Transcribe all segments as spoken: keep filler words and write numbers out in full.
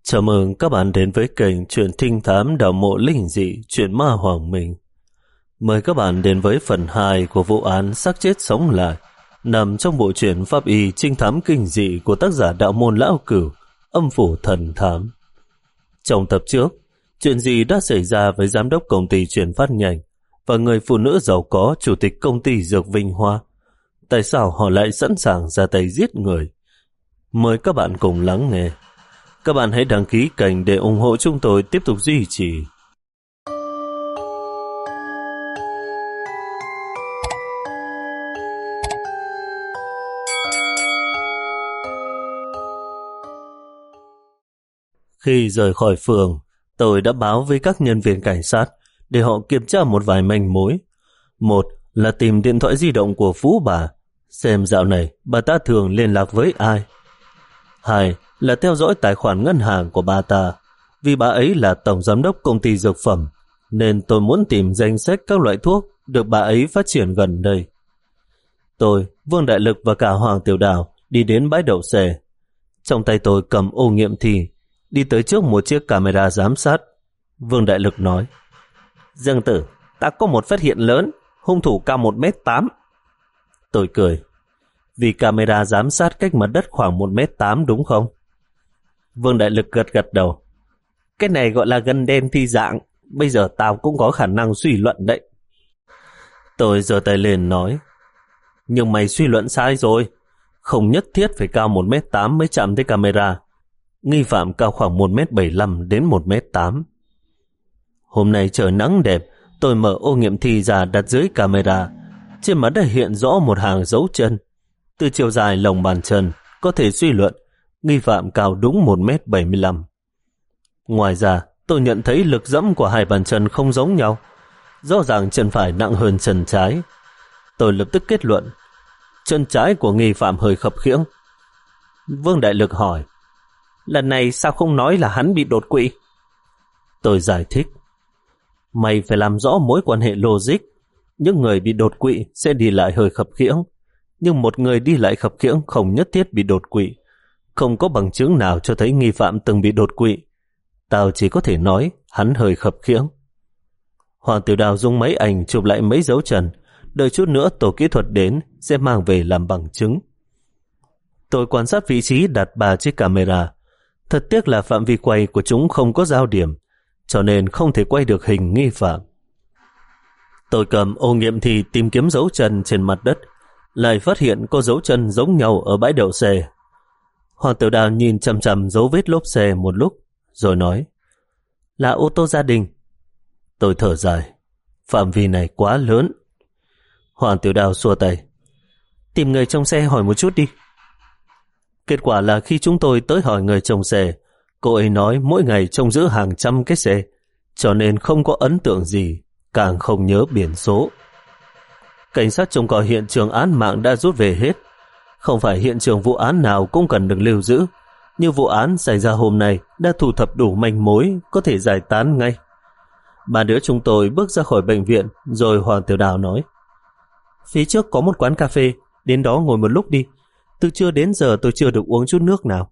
Chào mừng các bạn đến với kênh Truyện Thinh Thám Đạo Mộ Linh Dị Truyện Ma Hoàng Minh. Mời các bạn đến với phần hai của vụ án xác chết sống lại, nằm trong bộ truyện pháp y trinh thám kinh dị của tác giả Đạo Môn Lão Cửu, Âm Phủ Thần Thám. Trong tập trước, chuyện gì đã xảy ra với giám đốc công ty chuyển phát nhanh và người phụ nữ giàu có chủ tịch công ty Dược Vinh Hoa? Tại sao họ lại sẵn sàng ra tay giết người? Mời các bạn cùng lắng nghe. Các bạn hãy đăng ký kênh để ủng hộ chúng tôi tiếp tục duy trì. Khi rời khỏi phường, tôi đã báo với các nhân viên cảnh sát để họ kiểm tra một vài manh mối. Một là tìm điện thoại di động của Phú bà, xem dạo này bà ta thường liên lạc với ai. Hai là theo dõi tài khoản ngân hàng của bà ta, vì bà ấy là tổng giám đốc công ty dược phẩm, nên tôi muốn tìm danh sách các loại thuốc được bà ấy phát triển gần đây. Tôi, Vương Đại Lực và cả Hoàng Tiểu Đào đi đến bãi đậu xe. Trong tay tôi cầm ô nghiệm thi, đi tới trước một chiếc camera giám sát. Vương Đại Lực nói: Dương Tử, ta có một phát hiện lớn, hung thủ cao một mét tám. Tôi cười: vì camera giám sát cách mặt đất khoảng một mét tám đúng không? Vương Đại Lực gật gật đầu: cái này gọi là gân đen thi dạng, bây giờ tao cũng có khả năng suy luận đấy. Tôi giơ tay lên nói: nhưng mày suy luận sai rồi, không nhất thiết phải cao một mét tám mới chạm tới camera. Nghi phạm cao khoảng một mét bảy mươi lăm đến một mét tám. Hôm nay trời nắng đẹp, tôi mở ô nghiệm thi ra đặt dưới camera. Trên mặt đất hiện rõ một hàng dấu chân. Từ chiều dài lòng bàn chân có thể suy luận nghi phạm cao đúng một mét bảy mươi lăm. Ngoài ra, tôi nhận thấy lực dẫm của hai bàn chân không giống nhau. Rõ ràng chân phải nặng hơn chân trái. Tôi lập tức kết luận chân trái của nghi phạm hơi khập khiễng. Vương Đại Lực hỏi: lần này sao không nói là hắn bị đột quỵ? Tôi giải thích: mày phải làm rõ mối quan hệ logic. Những người bị đột quỵ sẽ đi lại hơi khập khiễng, nhưng một người đi lại khập khiễng không nhất thiết bị đột quỵ. Không có bằng chứng nào cho thấy nghi phạm từng bị đột quỵ. Tao chỉ có thể nói hắn hơi khập khiễng. Hoàng Tiểu Đào dùng máy ảnh chụp lại mấy dấu chân, đợi chút nữa tổ kỹ thuật đến sẽ mang về làm bằng chứng. Tôi quan sát vị trí đặt ba chiếc camera. Thật tiếc là phạm vi quay của chúng không có giao điểm, cho nên không thể quay được hình nghi phạm. Tôi cầm ô nghiệm thi tìm kiếm dấu chân trên mặt đất, lại phát hiện có dấu chân giống nhau ở bãi đậu xe. Hoàng Tiểu Đào nhìn chằm chằm dấu vết lốp xe một lúc, rồi nói: là ô tô gia đình. Tôi thở dài: phạm vi này quá lớn. Hoàng Tiểu Đào xua tay: tìm người trong xe hỏi một chút đi. Kết quả là khi chúng tôi tới hỏi người trông xe, cô ấy nói mỗi ngày trông giữ hàng trăm cái xe, cho nên không có ấn tượng gì, càng không nhớ biển số. Cảnh sát trông coi hiện trường án mạng đã rút về hết. Không phải hiện trường vụ án nào cũng cần được lưu giữ, nhưng vụ án xảy ra hôm nay đã thu thập đủ manh mối, có thể giải tán ngay. Ba đứa chúng tôi bước ra khỏi bệnh viện, rồi Hoàng Tiểu Đào nói: phía trước có một quán cà phê, đến đó ngồi một lúc đi. Từ trưa đến giờ tôi chưa được uống chút nước nào.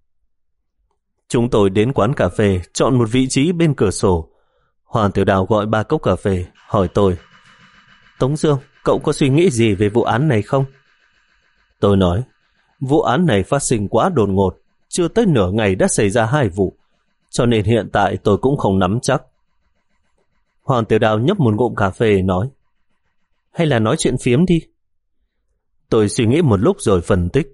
Chúng tôi đến quán cà phê, chọn một vị trí bên cửa sổ. Hoàng Tiểu Đào gọi ba cốc cà phê, hỏi tôi: Tống Dương, cậu có suy nghĩ gì về vụ án này không? Tôi nói: vụ án này phát sinh quá đột ngột, chưa tới nửa ngày đã xảy ra hai vụ, cho nên hiện tại tôi cũng không nắm chắc. Hoàng Tiểu Đào nhấp một ngụm cà phê nói: hay là nói chuyện phiếm đi. Tôi suy nghĩ một lúc rồi phân tích: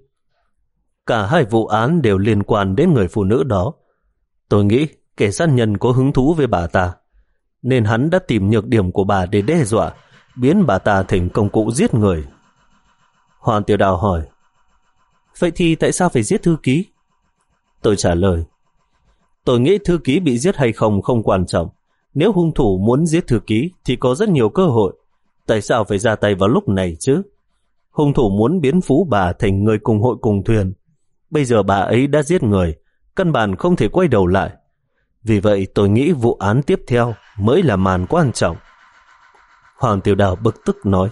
cả hai vụ án đều liên quan đến người phụ nữ đó. Tôi nghĩ kẻ sát nhân có hứng thú với bà ta, nên hắn đã tìm nhược điểm của bà để đe dọa, biến bà ta thành công cụ giết người. Hoàng Tiểu Đào hỏi: vậy thì tại sao phải giết thư ký? Tôi trả lời: tôi nghĩ thư ký bị giết hay không không quan trọng. Nếu hung thủ muốn giết thư ký thì có rất nhiều cơ hội. Tại sao phải ra tay vào lúc này chứ? Hung thủ muốn biến Phú bà thành người cùng hội cùng thuyền. Bây giờ bà ấy đã giết người, căn bản không thể quay đầu lại. Vì vậy tôi nghĩ vụ án tiếp theo mới là màn quan trọng. Hoàng Tiểu Đào bực tức nói: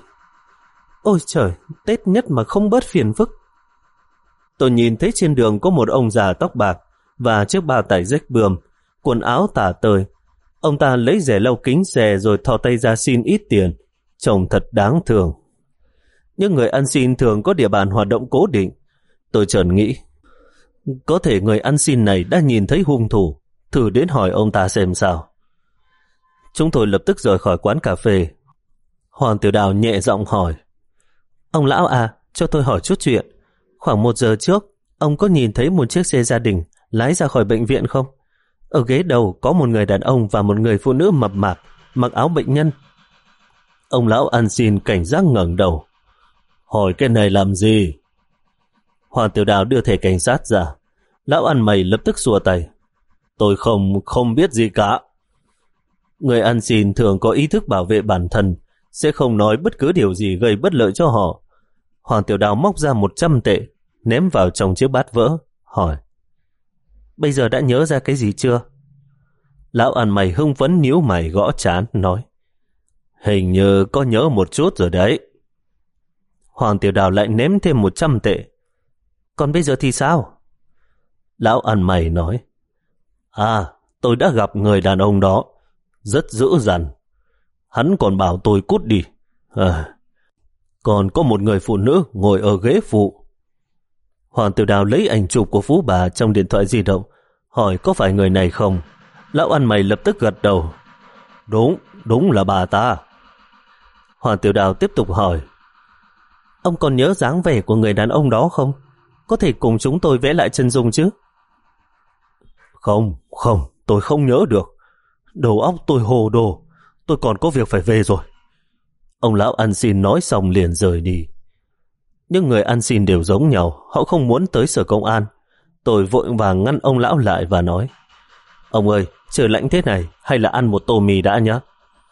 ôi trời, Tết nhất mà không bớt phiền phức. Tôi nhìn thấy trên đường có một ông già tóc bạc, và chiếc bao tải rách bươm, quần áo tả tơi. Ông ta lấy rẻ lau kính xe rồi thò tay ra xin ít tiền, trông thật đáng thương. Những người ăn xin thường có địa bàn hoạt động cố định. Tôi chợt nghĩ, có thể người ăn xin này đã nhìn thấy hung thủ, thử đến hỏi ông ta xem sao. Chúng tôi lập tức rời khỏi quán cà phê. Hoàng Tiểu Đào nhẹ giọng hỏi, ông lão à, cho tôi hỏi chút chuyện. Khoảng một giờ trước, ông có nhìn thấy một chiếc xe gia đình lái ra khỏi bệnh viện không? Ở ghế đầu có một người đàn ông và một người phụ nữ mập mạp, mặc áo bệnh nhân. Ông lão ăn xin cảnh giác ngẩng đầu. Hỏi cái này làm gì? Hoàng Tiểu Đào đưa thẻ cảnh sát ra. Lão ăn mày lập tức xua tay. Tôi không, không biết gì cả. Người ăn xin thường có ý thức bảo vệ bản thân, sẽ không nói bất cứ điều gì gây bất lợi cho họ. Hoàng Tiểu Đào móc ra một trăm tệ, ném vào trong chiếc bát vỡ, hỏi, bây giờ đã nhớ ra cái gì chưa? Lão ăn mày hưng phấn nhíu mày gõ trán, nói, hình như có nhớ một chút rồi đấy. Hoàng Tiểu Đào lại ném thêm một trăm tệ. Còn bây giờ thì sao? Lão ăn mày nói, à, tôi đã gặp người đàn ông đó, rất dữ dằn. Hắn còn bảo tôi cút đi. À, còn có một người phụ nữ ngồi ở ghế phụ. Hoàng Tiểu Đào lấy ảnh chụp của Phú Bà trong điện thoại di động, hỏi có phải người này không? Lão ăn mày lập tức gật đầu. Đúng, đúng là bà ta. Hoàng Tiểu Đào tiếp tục hỏi, ông còn nhớ dáng vẻ của người đàn ông đó không? Có thể cùng chúng tôi vẽ lại chân dung chứ? Không, không, tôi không nhớ được. Đầu óc tôi hồ đồ, tôi còn có việc phải về rồi. Ông lão ăn xin nói xong liền rời đi. Những người ăn xin đều giống nhau, họ không muốn tới sở công an. Tôi vội vàng ngăn ông lão lại và nói, ông ơi, trời lạnh thế này, hay là ăn một tô mì đã nhé.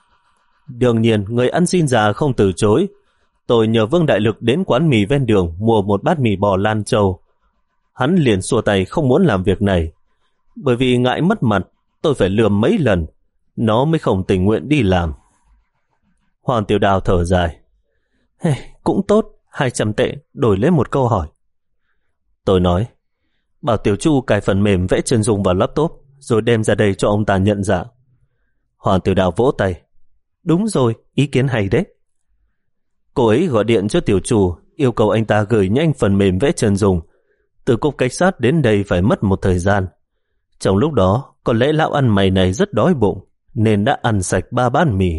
Đương nhiên, người ăn xin già không từ chối. Tôi nhờ Vương Đại Lực đến quán mì ven đường mua một bát mì bò Lan Châu. Hắn liền xua tay không muốn làm việc này. Bởi vì ngại mất mặt, tôi phải lườm mấy lần, nó mới không tình nguyện đi làm. Hoàng Tiểu Đào thở dài. Hey, cũng tốt, hai trăm tệ đổi lấy một câu hỏi. Tôi nói, bảo Tiểu Chu cài phần mềm vẽ chân dung vào laptop, rồi đem ra đây cho ông ta nhận dạng. Hoàng Tiểu Đào vỗ tay. Đúng rồi, ý kiến hay đấy. Cô ấy gọi điện cho Tiểu Chu, yêu cầu anh ta gửi nhanh phần mềm vẽ chân dung. Từ cục cảnh sát đến đây phải mất một thời gian. Trong lúc đó, có lẽ lão ăn mày này rất đói bụng, nên đã ăn sạch ba bát mì.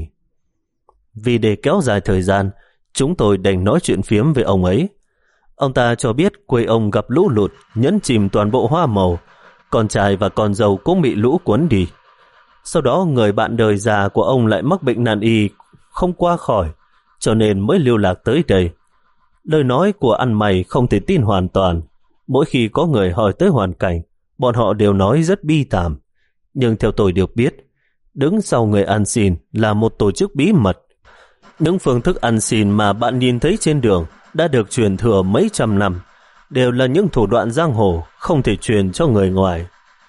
Vì để kéo dài thời gian, chúng tôi đành nói chuyện phiếm với ông ấy. Ông ta cho biết quê ông gặp lũ lụt, nhấn chìm toàn bộ hoa màu, con trai và con dâu cũng bị lũ cuốn đi. Sau đó người bạn đời già của ông lại mắc bệnh nan y, không qua khỏi, cho nên mới lưu lạc tới đây. Lời nói của ăn mày không thể tin hoàn toàn. Mỗi khi có người hỏi tới hoàn cảnh, bọn họ đều nói rất bi thảm. Nhưng theo tôi được biết, đứng sau người ăn xin là một tổ chức bí mật. Những phương thức ăn xin mà bạn nhìn thấy trên đường đã được truyền thừa mấy trăm năm, đều là những thủ đoạn giang hồ không thể truyền cho người ngoài.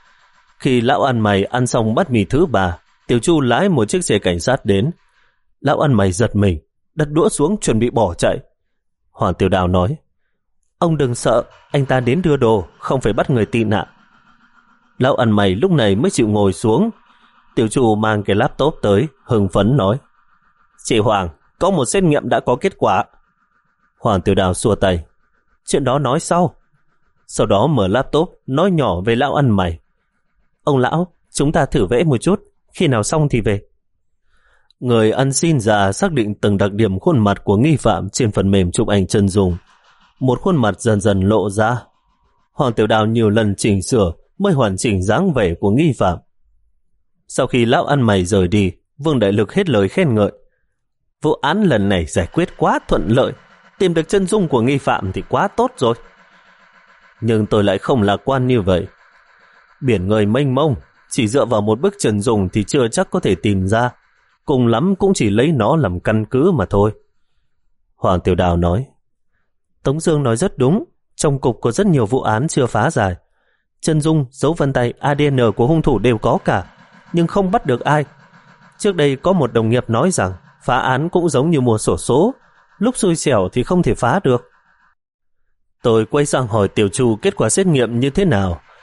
Khi lão ăn mày ăn xong bát mì thứ ba, Tiểu Chu lái một chiếc xe cảnh sát đến. Lão ăn mày giật mình, đặt đũa xuống chuẩn bị bỏ chạy. Hoàng Tiểu Đào nói, ông đừng sợ, anh ta đến đưa đồ, không phải bắt người tị nạn. Lão ăn mày lúc này mới chịu ngồi xuống. Tiểu Chu mang cái laptop tới, hưng phấn nói, chị Hoàng, có một xét nghiệm đã có kết quả. Hoàng Tiểu Đào xua tay, chuyện đó nói sau. Sau đó mở laptop, nói nhỏ về lão ăn mày. Ông lão, chúng ta thử vẽ một chút, khi nào xong thì về. Người ăn xin già xác định từng đặc điểm khuôn mặt của nghi phạm trên phần mềm chụp ảnh chân dung. Một khuôn mặt dần dần lộ ra. Hoàng Tiểu Đào nhiều lần chỉnh sửa mới hoàn chỉnh dáng vẻ của nghi phạm. Sau khi lão ăn mày rời đi, Vương Đại Lực hết lời khen ngợi. Vụ án lần này giải quyết quá thuận lợi, tìm được chân dung của nghi phạm thì quá tốt rồi. Nhưng tôi lại không lạc quan như vậy. Biển người mênh mông, chỉ dựa vào một bức chân dung thì chưa chắc có thể tìm ra. Cùng lắm cũng chỉ lấy nó làm căn cứ mà thôi. Hoàng Tiểu Đào nói, Tống Dương nói rất đúng, trong cục có rất nhiều vụ án chưa phá giải. Chân dung, dấu vân tay, a đê en của hung thủ đều có cả, nhưng không bắt được ai. Trước đây có một đồng nghiệp nói rằng phá án cũng giống như mua xổ số, lúc xui xẻo thì không thể phá được. Tôi quay sang hỏi Tiểu Chu kết quả xét nghiệm như thế nào.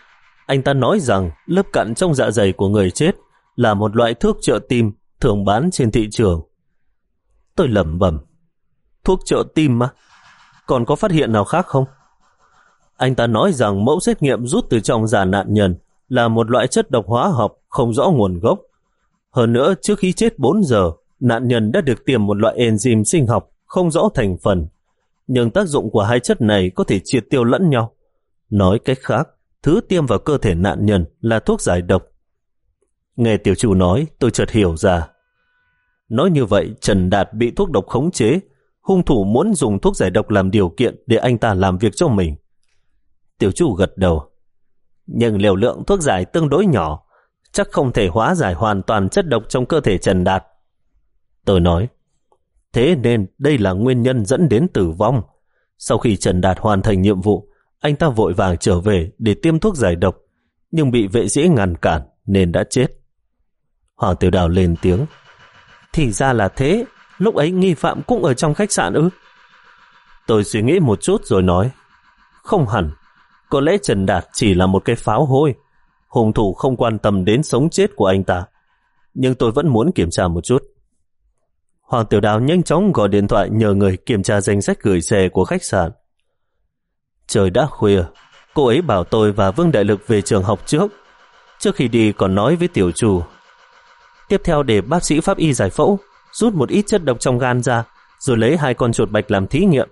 Anh ta nói rằng lớp cặn trong dạ dày của người chết là một loại thuốc trợ tim thường bán trên thị trường. Tôi lẩm bẩm, thuốc trợ tim mà, còn có phát hiện nào khác không? Anh ta nói rằng mẫu xét nghiệm rút từ trong da nạn nhân là một loại chất độc hóa học không rõ nguồn gốc. Hơn nữa, trước khi chết bốn giờ, nạn nhân đã được tiêm một loại enzyme sinh học không rõ thành phần. Nhưng tác dụng của hai chất này có thể triệt tiêu lẫn nhau. Nói cách khác, thứ tiêm vào cơ thể nạn nhân là thuốc giải độc. Nghe tiểu chủ nói, tôi chợt hiểu ra. Nói như vậy, Trần Đạt bị thuốc độc khống chế, hung thủ muốn dùng thuốc giải độc làm điều kiện để anh ta làm việc cho mình. Tiểu chủ gật đầu. Nhưng liều lượng thuốc giải tương đối nhỏ, chắc không thể hóa giải hoàn toàn chất độc trong cơ thể Trần Đạt. Tôi nói, thế nên đây là nguyên nhân dẫn đến tử vong. Sau khi Trần Đạt hoàn thành nhiệm vụ, anh ta vội vàng trở về để tiêm thuốc giải độc, nhưng bị vệ sĩ ngăn cản nên đã chết. Hoàng Tiểu Đào lên tiếng, thì ra là thế, lúc ấy nghi phạm cũng ở trong khách sạn ư? Tôi suy nghĩ một chút rồi nói, không hẳn, có lẽ Trần Đạt chỉ là một cái pháo hôi, hung thủ không quan tâm đến sống chết của anh ta, nhưng tôi vẫn muốn kiểm tra một chút. Hoàng Tiểu Đào nhanh chóng gọi điện thoại nhờ người kiểm tra danh sách gửi xe của khách sạn. Trời đã khuya, cô ấy bảo tôi và Vương Đại Lực về trường học trước. Trước khi đi còn nói với tiểu chủ, tiếp theo để bác sĩ pháp y giải phẫu, rút một ít chất độc trong gan ra, rồi lấy hai con chuột bạch làm thí nghiệm.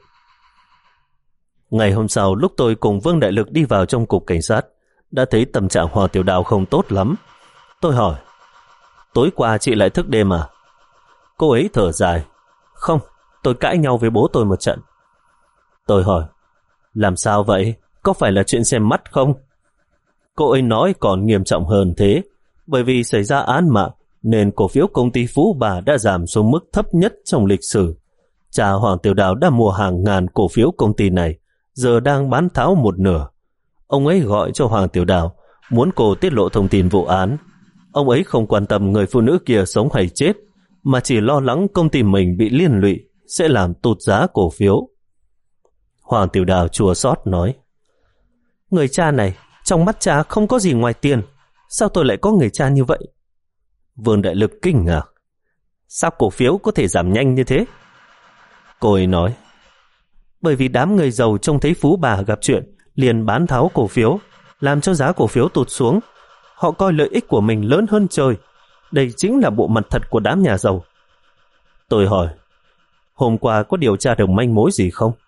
Ngày hôm sau, lúc tôi cùng Vương Đại Lực đi vào trong cục cảnh sát, đã thấy tâm trạng Hoàng Tiểu Đào không tốt lắm. Tôi hỏi, tối qua chị lại thức đêm à? Cô ấy thở dài, không, tôi cãi nhau với bố tôi một trận. Tôi hỏi, làm sao vậy? Có phải là chuyện xem mắt không? Cô ấy nói còn nghiêm trọng hơn thế, bởi vì xảy ra án mạng nên cổ phiếu công ty Phú Bà đã giảm xuống mức thấp nhất trong lịch sử. Cha Hoàng Tiểu Đào đã mua hàng ngàn cổ phiếu công ty này, giờ đang bán tháo một nửa. Ông ấy gọi cho Hoàng Tiểu Đào, muốn cô tiết lộ thông tin vụ án. Ông ấy không quan tâm người phụ nữ kia sống hay chết, mà chỉ lo lắng công ty mình bị liên lụy sẽ làm tụt giá cổ phiếu. Hoàng Tiểu Đào chua xót nói, người cha này, trong mắt cha không có gì ngoài tiền, sao tôi lại có người cha như vậy? Vương Đại Lực kinh ngạc, sao cổ phiếu có thể giảm nhanh như thế? Cô ấy nói, bởi vì đám người giàu trông thấy Phú Bà gặp chuyện liền bán tháo cổ phiếu, làm cho giá cổ phiếu tụt xuống. Họ coi lợi ích của mình lớn hơn trời. Đây chính là bộ mặt thật của đám nhà giàu. Tôi hỏi, hôm qua có điều tra được manh mối gì không?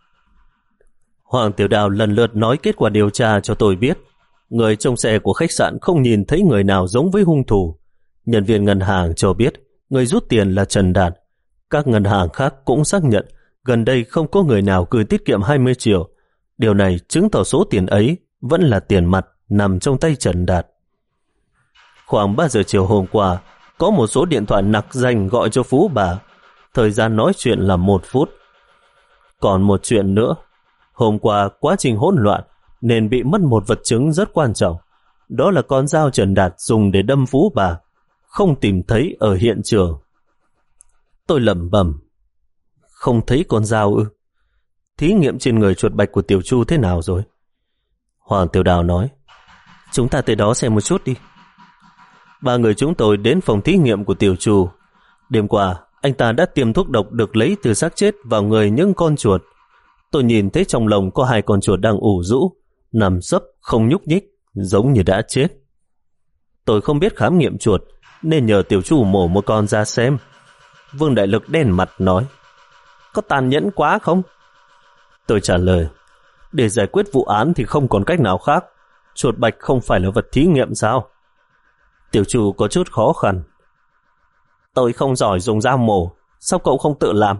Hoàng Tiểu Đào lần lượt nói kết quả điều tra cho tôi biết. Người trong xe của khách sạn không nhìn thấy người nào giống với hung thủ. Nhân viên ngân hàng cho biết người rút tiền là Trần Đạt. Các ngân hàng khác cũng xác nhận gần đây không có người nào gửi tiết kiệm hai mươi triệu. Điều này chứng tỏ số tiền ấy vẫn là tiền mặt nằm trong tay Trần Đạt. Khoảng ba giờ chiều hôm qua, có một số điện thoại nặc danh gọi cho Phú Bà. Thời gian nói chuyện là một phút. Còn một chuyện nữa, hôm qua quá trình hỗn loạn nên bị mất một vật chứng rất quan trọng. Đó là con dao Trần Đạt dùng để đâm Phú Bà, không tìm thấy ở hiện trường. Tôi lẩm bẩm, không thấy con dao ư? Thí nghiệm trên người chuột bạch của Tiểu Chu thế nào rồi? Hoàng Tiểu Đào nói, chúng ta tới đó xem một chút đi. Ba người chúng tôi đến phòng thí nghiệm của Tiểu Chu. Đêm qua, anh ta đã tiêm thuốc độc được lấy từ xác chết vào người những con chuột. Tôi nhìn thấy trong lồng có hai con chuột đang ủ rũ, nằm sấp không nhúc nhích, giống như đã chết. Tôi không biết khám nghiệm chuột, nên nhờ Tiểu Chu mổ một con ra xem. Vương Đại Lực đen mặt nói, có tàn nhẫn quá không? Tôi trả lời, để giải quyết vụ án thì không còn cách nào khác. Chuột bạch không phải là vật thí nghiệm sao? Tiểu Chu có chút khó khăn. Tôi không giỏi dùng dao mổ, sao cậu không tự làm?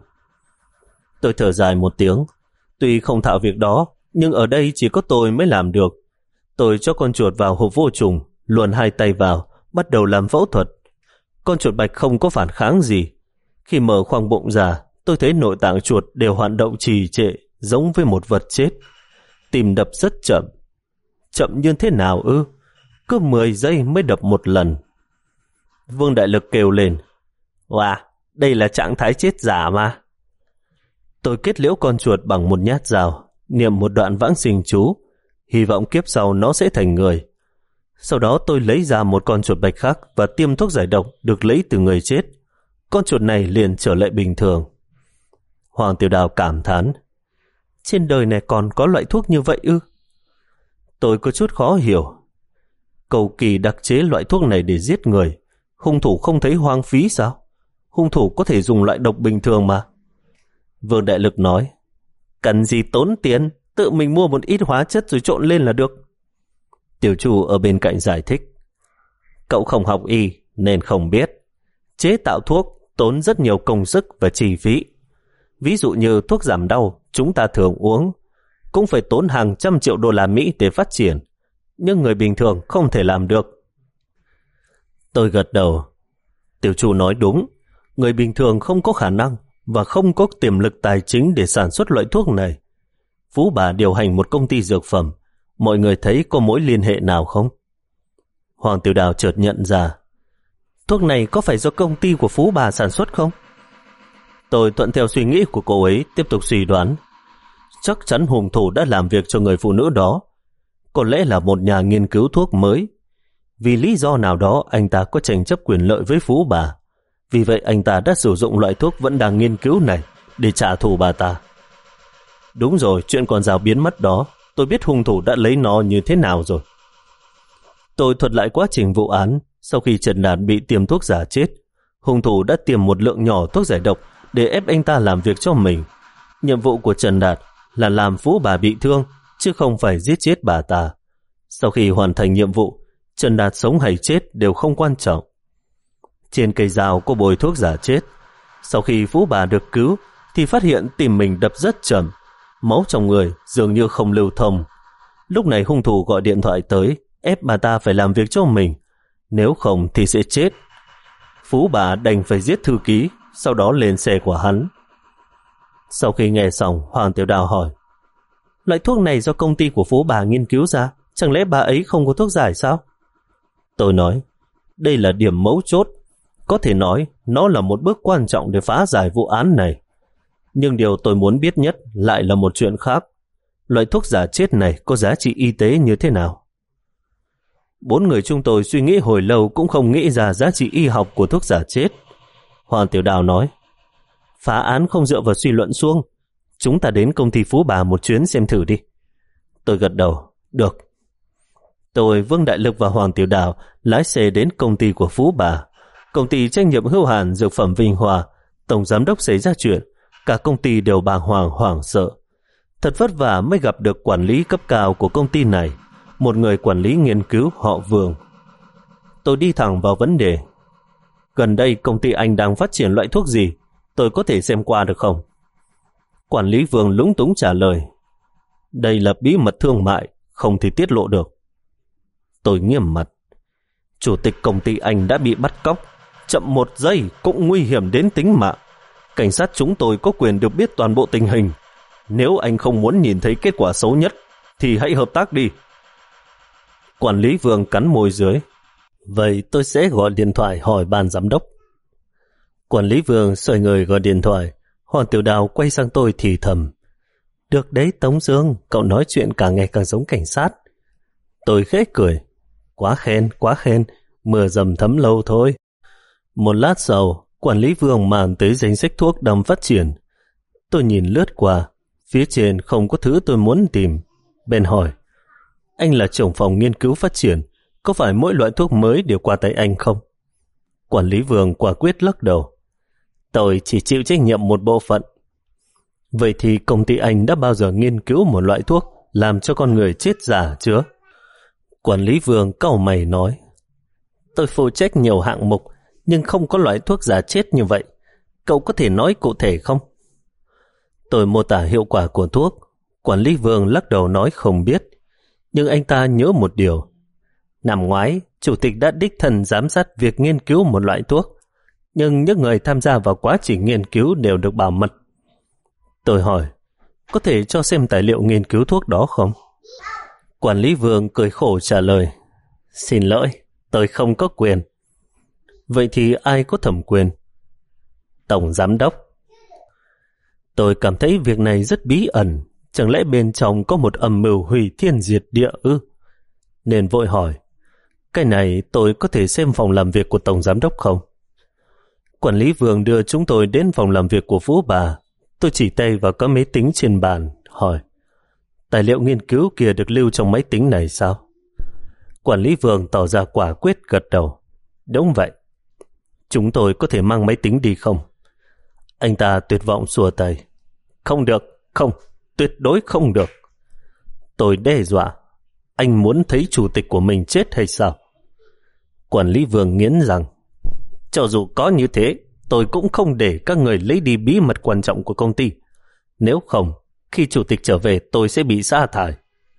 Tôi thở dài một tiếng. Tuy không thạo việc đó, nhưng ở đây chỉ có tôi mới làm được. Tôi cho con chuột vào hộp vô trùng, luồn hai tay vào, bắt đầu làm phẫu thuật. Con chuột bạch không có phản kháng gì. Khi mở khoang bụng ra, tôi thấy nội tạng chuột đều hoạt động trì trệ, giống với một vật chết. Tim đập rất chậm. Chậm như thế nào ư? Cứ mười giây mới đập một lần. Vương Đại Lực kêu lên, wow, đây là trạng thái chết giả mà. Tôi kết liễu con chuột bằng một nhát dao, niệm một đoạn vãng sinh chú, hy vọng kiếp sau nó sẽ thành người. Sau đó tôi lấy ra một con chuột bạch khác và tiêm thuốc giải độc được lấy từ người chết. Con chuột này liền trở lại bình thường. Hoàng Tiểu Đào cảm thán, trên đời này còn có loại thuốc như vậy ư? Tôi có chút khó hiểu. Cầu kỳ đặc chế loại thuốc này để giết người, hung thủ không thấy hoang phí sao? Hung thủ có thể dùng loại độc bình thường mà. Vương Đại Lực nói, cần gì tốn tiền, tự mình mua một ít hóa chất rồi trộn lên là được. Tiểu Chu ở bên cạnh giải thích, cậu không học y nên không biết. Chế tạo thuốc tốn rất nhiều công sức và chi phí. Ví dụ như thuốc giảm đau chúng ta thường uống cũng phải tốn hàng trăm triệu đô la Mỹ để phát triển, nhưng người bình thường không thể làm được. Tôi gật đầu. Tiểu Chu nói đúng, người bình thường không có khả năng và không có tiềm lực tài chính để sản xuất loại thuốc này. Phú Bà điều hành một công ty dược phẩm, mọi người thấy có mối liên hệ nào không? Hoàng Tiểu Đào chợt nhận ra, thuốc này có phải do công ty của Phú Bà sản xuất không? Tôi thuận theo suy nghĩ của cô ấy, tiếp tục suy đoán. Chắc chắn hung thủ đã làm việc cho người phụ nữ đó. Có lẽ là một nhà nghiên cứu thuốc mới. Vì lý do nào đó anh ta có tranh chấp quyền lợi với Phú Bà. Vì vậy anh ta đã sử dụng loại thuốc vẫn đang nghiên cứu này để trả thù bà ta. Đúng rồi, chuyện con dao biến mất đó, tôi biết hung thủ đã lấy nó như thế nào rồi. Tôi thuật lại quá trình vụ án. Sau khi Trần Đạt bị tiêm thuốc giả chết, hung thủ đã tiêm một lượng nhỏ thuốc giải độc để ép anh ta làm việc cho mình. Nhiệm vụ của Trần Đạt là làm Phú Bà bị thương, chứ không phải giết chết bà ta. Sau khi hoàn thành nhiệm vụ, Trần Đạt sống hay chết đều không quan trọng. Trên cây dao có bôi thuốc giả chết. Sau khi Phú Bà được cứu thì phát hiện tim mình đập rất chậm, máu trong người dường như không lưu thông. Lúc này hung thủ gọi điện thoại tới, ép bà ta phải làm việc cho mình, nếu không thì sẽ chết. Phú Bà đành phải giết thư ký, sau đó lên xe của hắn. Sau khi nghe xong, Hoàng Tiểu Đào hỏi, loại thuốc này do công ty của Phú Bà nghiên cứu ra, chẳng lẽ bà ấy không có thuốc giải sao? Tôi nói, đây là điểm mấu chốt. Có thể nói, nó là một bước quan trọng để phá giải vụ án này. Nhưng điều tôi muốn biết nhất lại là một chuyện khác. Loại thuốc giả chết này có giá trị y tế như thế nào? Bốn người chúng tôi suy nghĩ hồi lâu cũng không nghĩ ra giá trị y học của thuốc giả chết. Hoàng Tiểu Đào nói, phá án không dựa vào suy luận suông. Chúng ta đến công ty Phú Bà một chuyến xem thử đi. Tôi gật đầu, được. Tôi, Vương Đại Lực và Hoàng Tiểu Đào lái xe đến công ty của Phú Bà. Công ty trách nhiệm hữu hạn dược phẩm Vinh Hòa. Tổng giám đốc xảy ra chuyện, cả công ty đều bàng hoàng hoảng sợ. Thật vất vả mới gặp được quản lý cấp cao của công ty này, một người quản lý nghiên cứu họ Vương. Tôi đi thẳng vào vấn đề. Gần đây công ty anh đang phát triển loại thuốc gì? Tôi có thể xem qua được không? Quản lý Vương lúng túng trả lời, đây là bí mật thương mại, không thể tiết lộ được. Tôi nghiêm mặt, chủ tịch công ty anh đã bị bắt cóc, chậm một giây cũng nguy hiểm đến tính mạng. Cảnh sát chúng tôi có quyền được biết toàn bộ tình hình. Nếu anh không muốn nhìn thấy kết quả xấu nhất thì hãy hợp tác đi. Quản lý Vương cắn môi dưới, vậy tôi sẽ gọi điện thoại hỏi ban giám đốc. Quản lý Vương xoay người gọi điện thoại. Hoàng Tiểu Đào quay sang tôi thì thầm, được đấy Tống Dương, cậu nói chuyện càng ngày càng giống cảnh sát. Tôi khẽ cười, quá khen, quá khen, mưa dầm thấm lâu thôi. Một lát sau, quản lý Vương mang tới danh sách thuốc đang phát triển. Tôi nhìn lướt qua, phía trên không có thứ tôi muốn tìm. Bèn hỏi, anh là trưởng phòng nghiên cứu phát triển, có phải mỗi loại thuốc mới đều qua tay anh không? Quản lý Vương quả quyết lắc đầu, tôi chỉ chịu trách nhiệm một bộ phận. Vậy thì công ty anh đã bao giờ nghiên cứu một loại thuốc làm cho con người chết giả chưa? Quản lý Vương cau mày nói, tôi phụ trách nhiều hạng mục, nhưng không có loại thuốc giả chết như vậy. Cậu có thể nói cụ thể không? Tôi mô tả hiệu quả của thuốc. Quản lý Vương lắc đầu nói không biết. Nhưng anh ta nhớ một điều. Năm ngoái, chủ tịch đã đích thân giám sát việc nghiên cứu một loại thuốc, nhưng những người tham gia vào quá trình nghiên cứu đều được bảo mật. Tôi hỏi, có thể cho xem tài liệu nghiên cứu thuốc đó không? Quản lý Vương cười khổ trả lời, xin lỗi, tôi không có quyền. Vậy thì ai có thẩm quyền? Tổng giám đốc. Tôi cảm thấy việc này rất bí ẩn, chẳng lẽ bên trong có một âm mưu hủy thiên diệt địa ư? Nên vội hỏi, Cái này tôi có thể xem phòng làm việc của Tổng Giám đốc không? Quản lý Vương đưa chúng tôi đến phòng làm việc của Phú Bà. Tôi chỉ tay vào các máy tính trên bàn, hỏi, tài liệu nghiên cứu kia được lưu trong máy tính này sao? Quản lý Vương tỏ ra quả quyết gật đầu. Đúng vậy. Chúng tôi có thể mang máy tính đi không? Anh ta tuyệt vọng xua tay. Không được, không, tuyệt đối không được. Tôi đe dọa. Anh muốn thấy chủ tịch của mình chết hay sao? Quản lý Vương nghiến rằng, cho dù có như thế, tôi cũng không để các người lấy đi bí mật quan trọng của công ty. Nếu không, khi chủ tịch trở về tôi sẽ bị sa thải.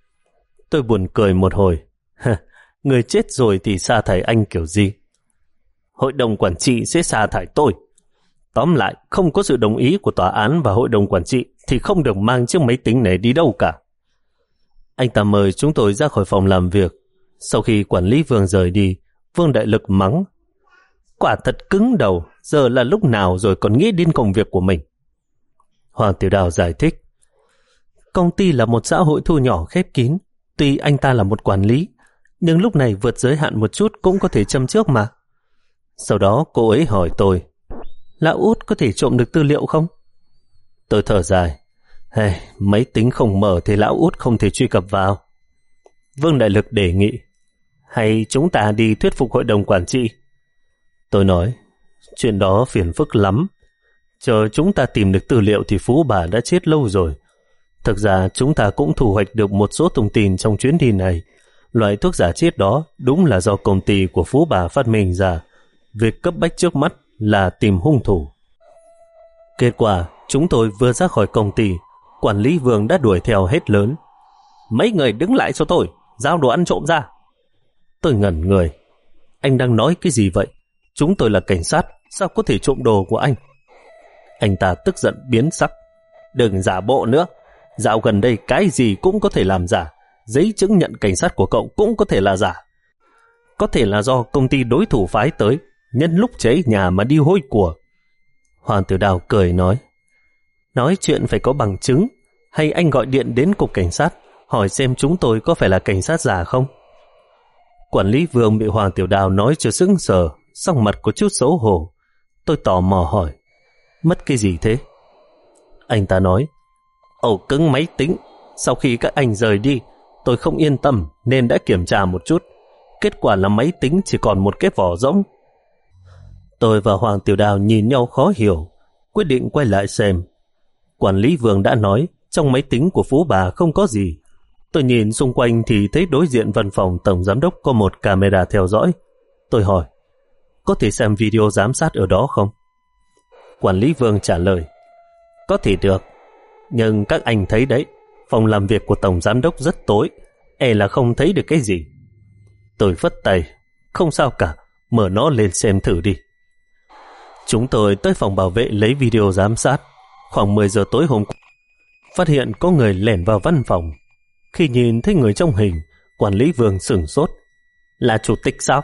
Tôi buồn cười một hồi. Người chết rồi thì sa thải anh kiểu gì? Hội đồng quản trị sẽ sa thải tôi. Tóm lại, không có sự đồng ý của tòa án và hội đồng quản trị thì không được mang chiếc máy tính này đi đâu cả. Anh ta mời chúng tôi ra khỏi phòng làm việc. Sau khi quản lý Vương rời đi, Vương Đại Lực mắng, quả thật cứng đầu, giờ là lúc nào rồi còn nghĩ đến công việc của mình. Hoàng Tiểu Đào giải thích, công ty là một xã hội thu nhỏ khép kín, tuy anh ta là một quản lý, nhưng lúc này vượt giới hạn một chút cũng có thể châm chước mà. Sau đó cô ấy hỏi tôi, Lão Út có thể trộm được tư liệu không? Tôi thở dài, hey, máy tính không mở thì Lão Út không thể truy cập vào. Vương Đại Lực đề nghị, hay chúng ta đi thuyết phục hội đồng quản trị? Tôi nói, chuyện đó phiền phức lắm. Chờ chúng ta tìm được tư liệu thì Phú Bà đã chết lâu rồi. Thực ra chúng ta cũng thu hoạch được một số thông tin trong chuyến đi này. Loại thuốc giả chết đó đúng là do công ty của Phú Bà phát minh ra. Việc cấp bách trước mắt là tìm hung thủ. Kết quả, chúng tôi vừa ra khỏi công ty, quản lý Vương đã đuổi theo hết lớn. Mấy người đứng lại cho tôi, giao đồ ăn trộm ra. Tôi ngẩn người. Anh đang nói cái gì vậy? Chúng tôi là cảnh sát, sao có thể trộm đồ của anh? Anh ta tức giận biến sắc. Đừng giả bộ nữa. Dạo gần đây cái gì cũng có thể làm giả. Giấy chứng nhận cảnh sát của cậu cũng có thể là giả. Có thể là do công ty đối thủ phái tới, nhân lúc cháy nhà mà đi hôi của. Hoàng Tiểu Đào cười nói, nói chuyện phải có bằng chứng. Hay anh gọi điện đến cục cảnh sát, hỏi xem chúng tôi có phải là cảnh sát giả không? Quản lý Vương bị Hoàng Tiểu Đào nói cho sững sờ, sắc mặt có chút xấu hổ. Tôi tò mò hỏi, mất cái gì thế? Anh ta nói, ổ cứng máy tính. Sau khi các anh rời đi, tôi không yên tâm nên đã kiểm tra một chút. Kết quả là máy tính chỉ còn một cái vỏ rỗng. Tôi và Hoàng Tiểu Đào nhìn nhau khó hiểu, quyết định quay lại xem. Quản lý Vương đã nói trong máy tính của Phú Bà không có gì. Tôi nhìn xung quanh thì thấy đối diện văn phòng Tổng Giám đốc có một camera theo dõi. Tôi hỏi, có thể xem video giám sát ở đó không? Quản lý Vương trả lời, có thể được. Nhưng các anh thấy đấy, phòng làm việc của Tổng Giám đốc rất tối, e là không thấy được cái gì. Tôi phất tay, không sao cả, mở nó lên xem thử đi. Chúng tôi tới phòng bảo vệ lấy video giám sát. Khoảng mười giờ tối hôm qua, phát hiện có người lẻn vào văn phòng. Khi nhìn thấy người trong hình, quản lý Vương sửng sốt. Là chủ tịch sao?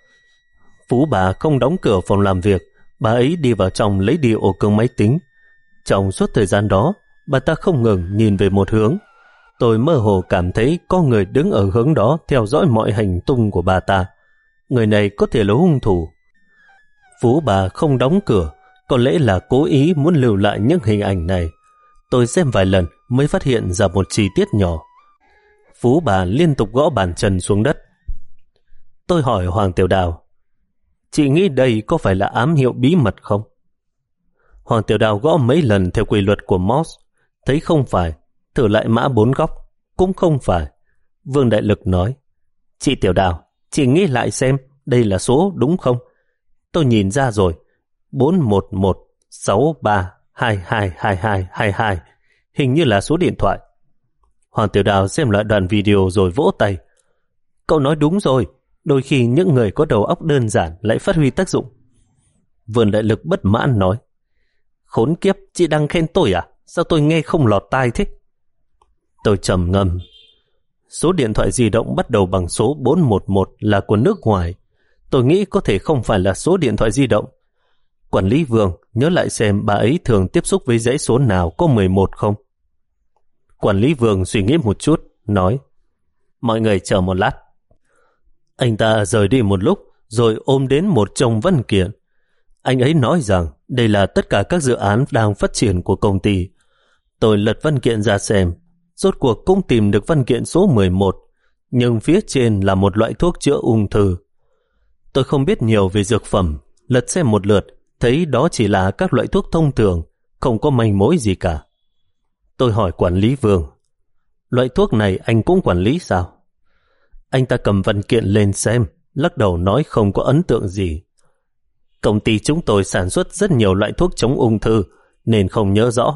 Phú Bà không đóng cửa phòng làm việc, bà ấy đi vào trong lấy đi ổ cứng máy tính. Trong suốt thời gian đó, bà ta không ngừng nhìn về một hướng. Tôi mơ hồ cảm thấy có người đứng ở hướng đó theo dõi mọi hành tung của bà ta. Người này có thể là hung thủ. Phú Bà không đóng cửa, có lẽ là cố ý muốn lưu lại những hình ảnh này. Tôi xem vài lần mới phát hiện ra một chi tiết nhỏ. Phú Bà liên tục gõ bàn chân xuống đất. Tôi hỏi Hoàng Tiểu Đào, chị nghĩ đây có phải là ám hiệu bí mật không? Hoàng Tiểu Đào gõ mấy lần theo quy luật của Morse, thấy không phải. Thử lại mã bốn góc, cũng không phải. Vương Đại Lực nói, chị Tiểu Đào, chị nghĩ lại xem đây là số đúng không? Tôi nhìn ra rồi, bốn một một sáu ba hai hai hai hai hai hai, hình như là số điện thoại. Hoàng Tiểu Đào xem lại đoạn video rồi vỗ tay. Cậu nói đúng rồi, đôi khi những người có đầu óc đơn giản lại phát huy tác dụng. Vương Đại Lực bất mãn nói, khốn kiếp, chị đang khen tôi à? Sao tôi nghe không lọt tai thế? Tôi trầm ngâm. Số điện thoại di động bắt đầu bằng số bốn một một là của nước ngoài. Tôi nghĩ có thể không phải là số điện thoại di động. Quản lý Vương nhớ lại xem bà ấy thường tiếp xúc với dãy số nào có mười một không? Quản lý Vương suy nghĩ một chút, nói, mọi người chờ một lát. Anh ta rời đi một lúc rồi ôm đến một chồng văn kiện. Anh ấy nói rằng đây là tất cả các dự án đang phát triển của công ty. Tôi lật văn kiện ra xem, rốt cuộc cũng tìm được văn kiện số mười một, nhưng phía trên là một loại thuốc chữa ung thư. Tôi không biết nhiều về dược phẩm, lật xem một lượt, thấy đó chỉ là các loại thuốc thông thường, không có manh mối gì cả. Tôi hỏi quản lý Vương, loại thuốc này anh cũng quản lý sao? Anh ta cầm văn kiện lên xem, lắc đầu nói không có ấn tượng gì. Công ty chúng tôi sản xuất rất nhiều loại thuốc chống ung thư, nên không nhớ rõ.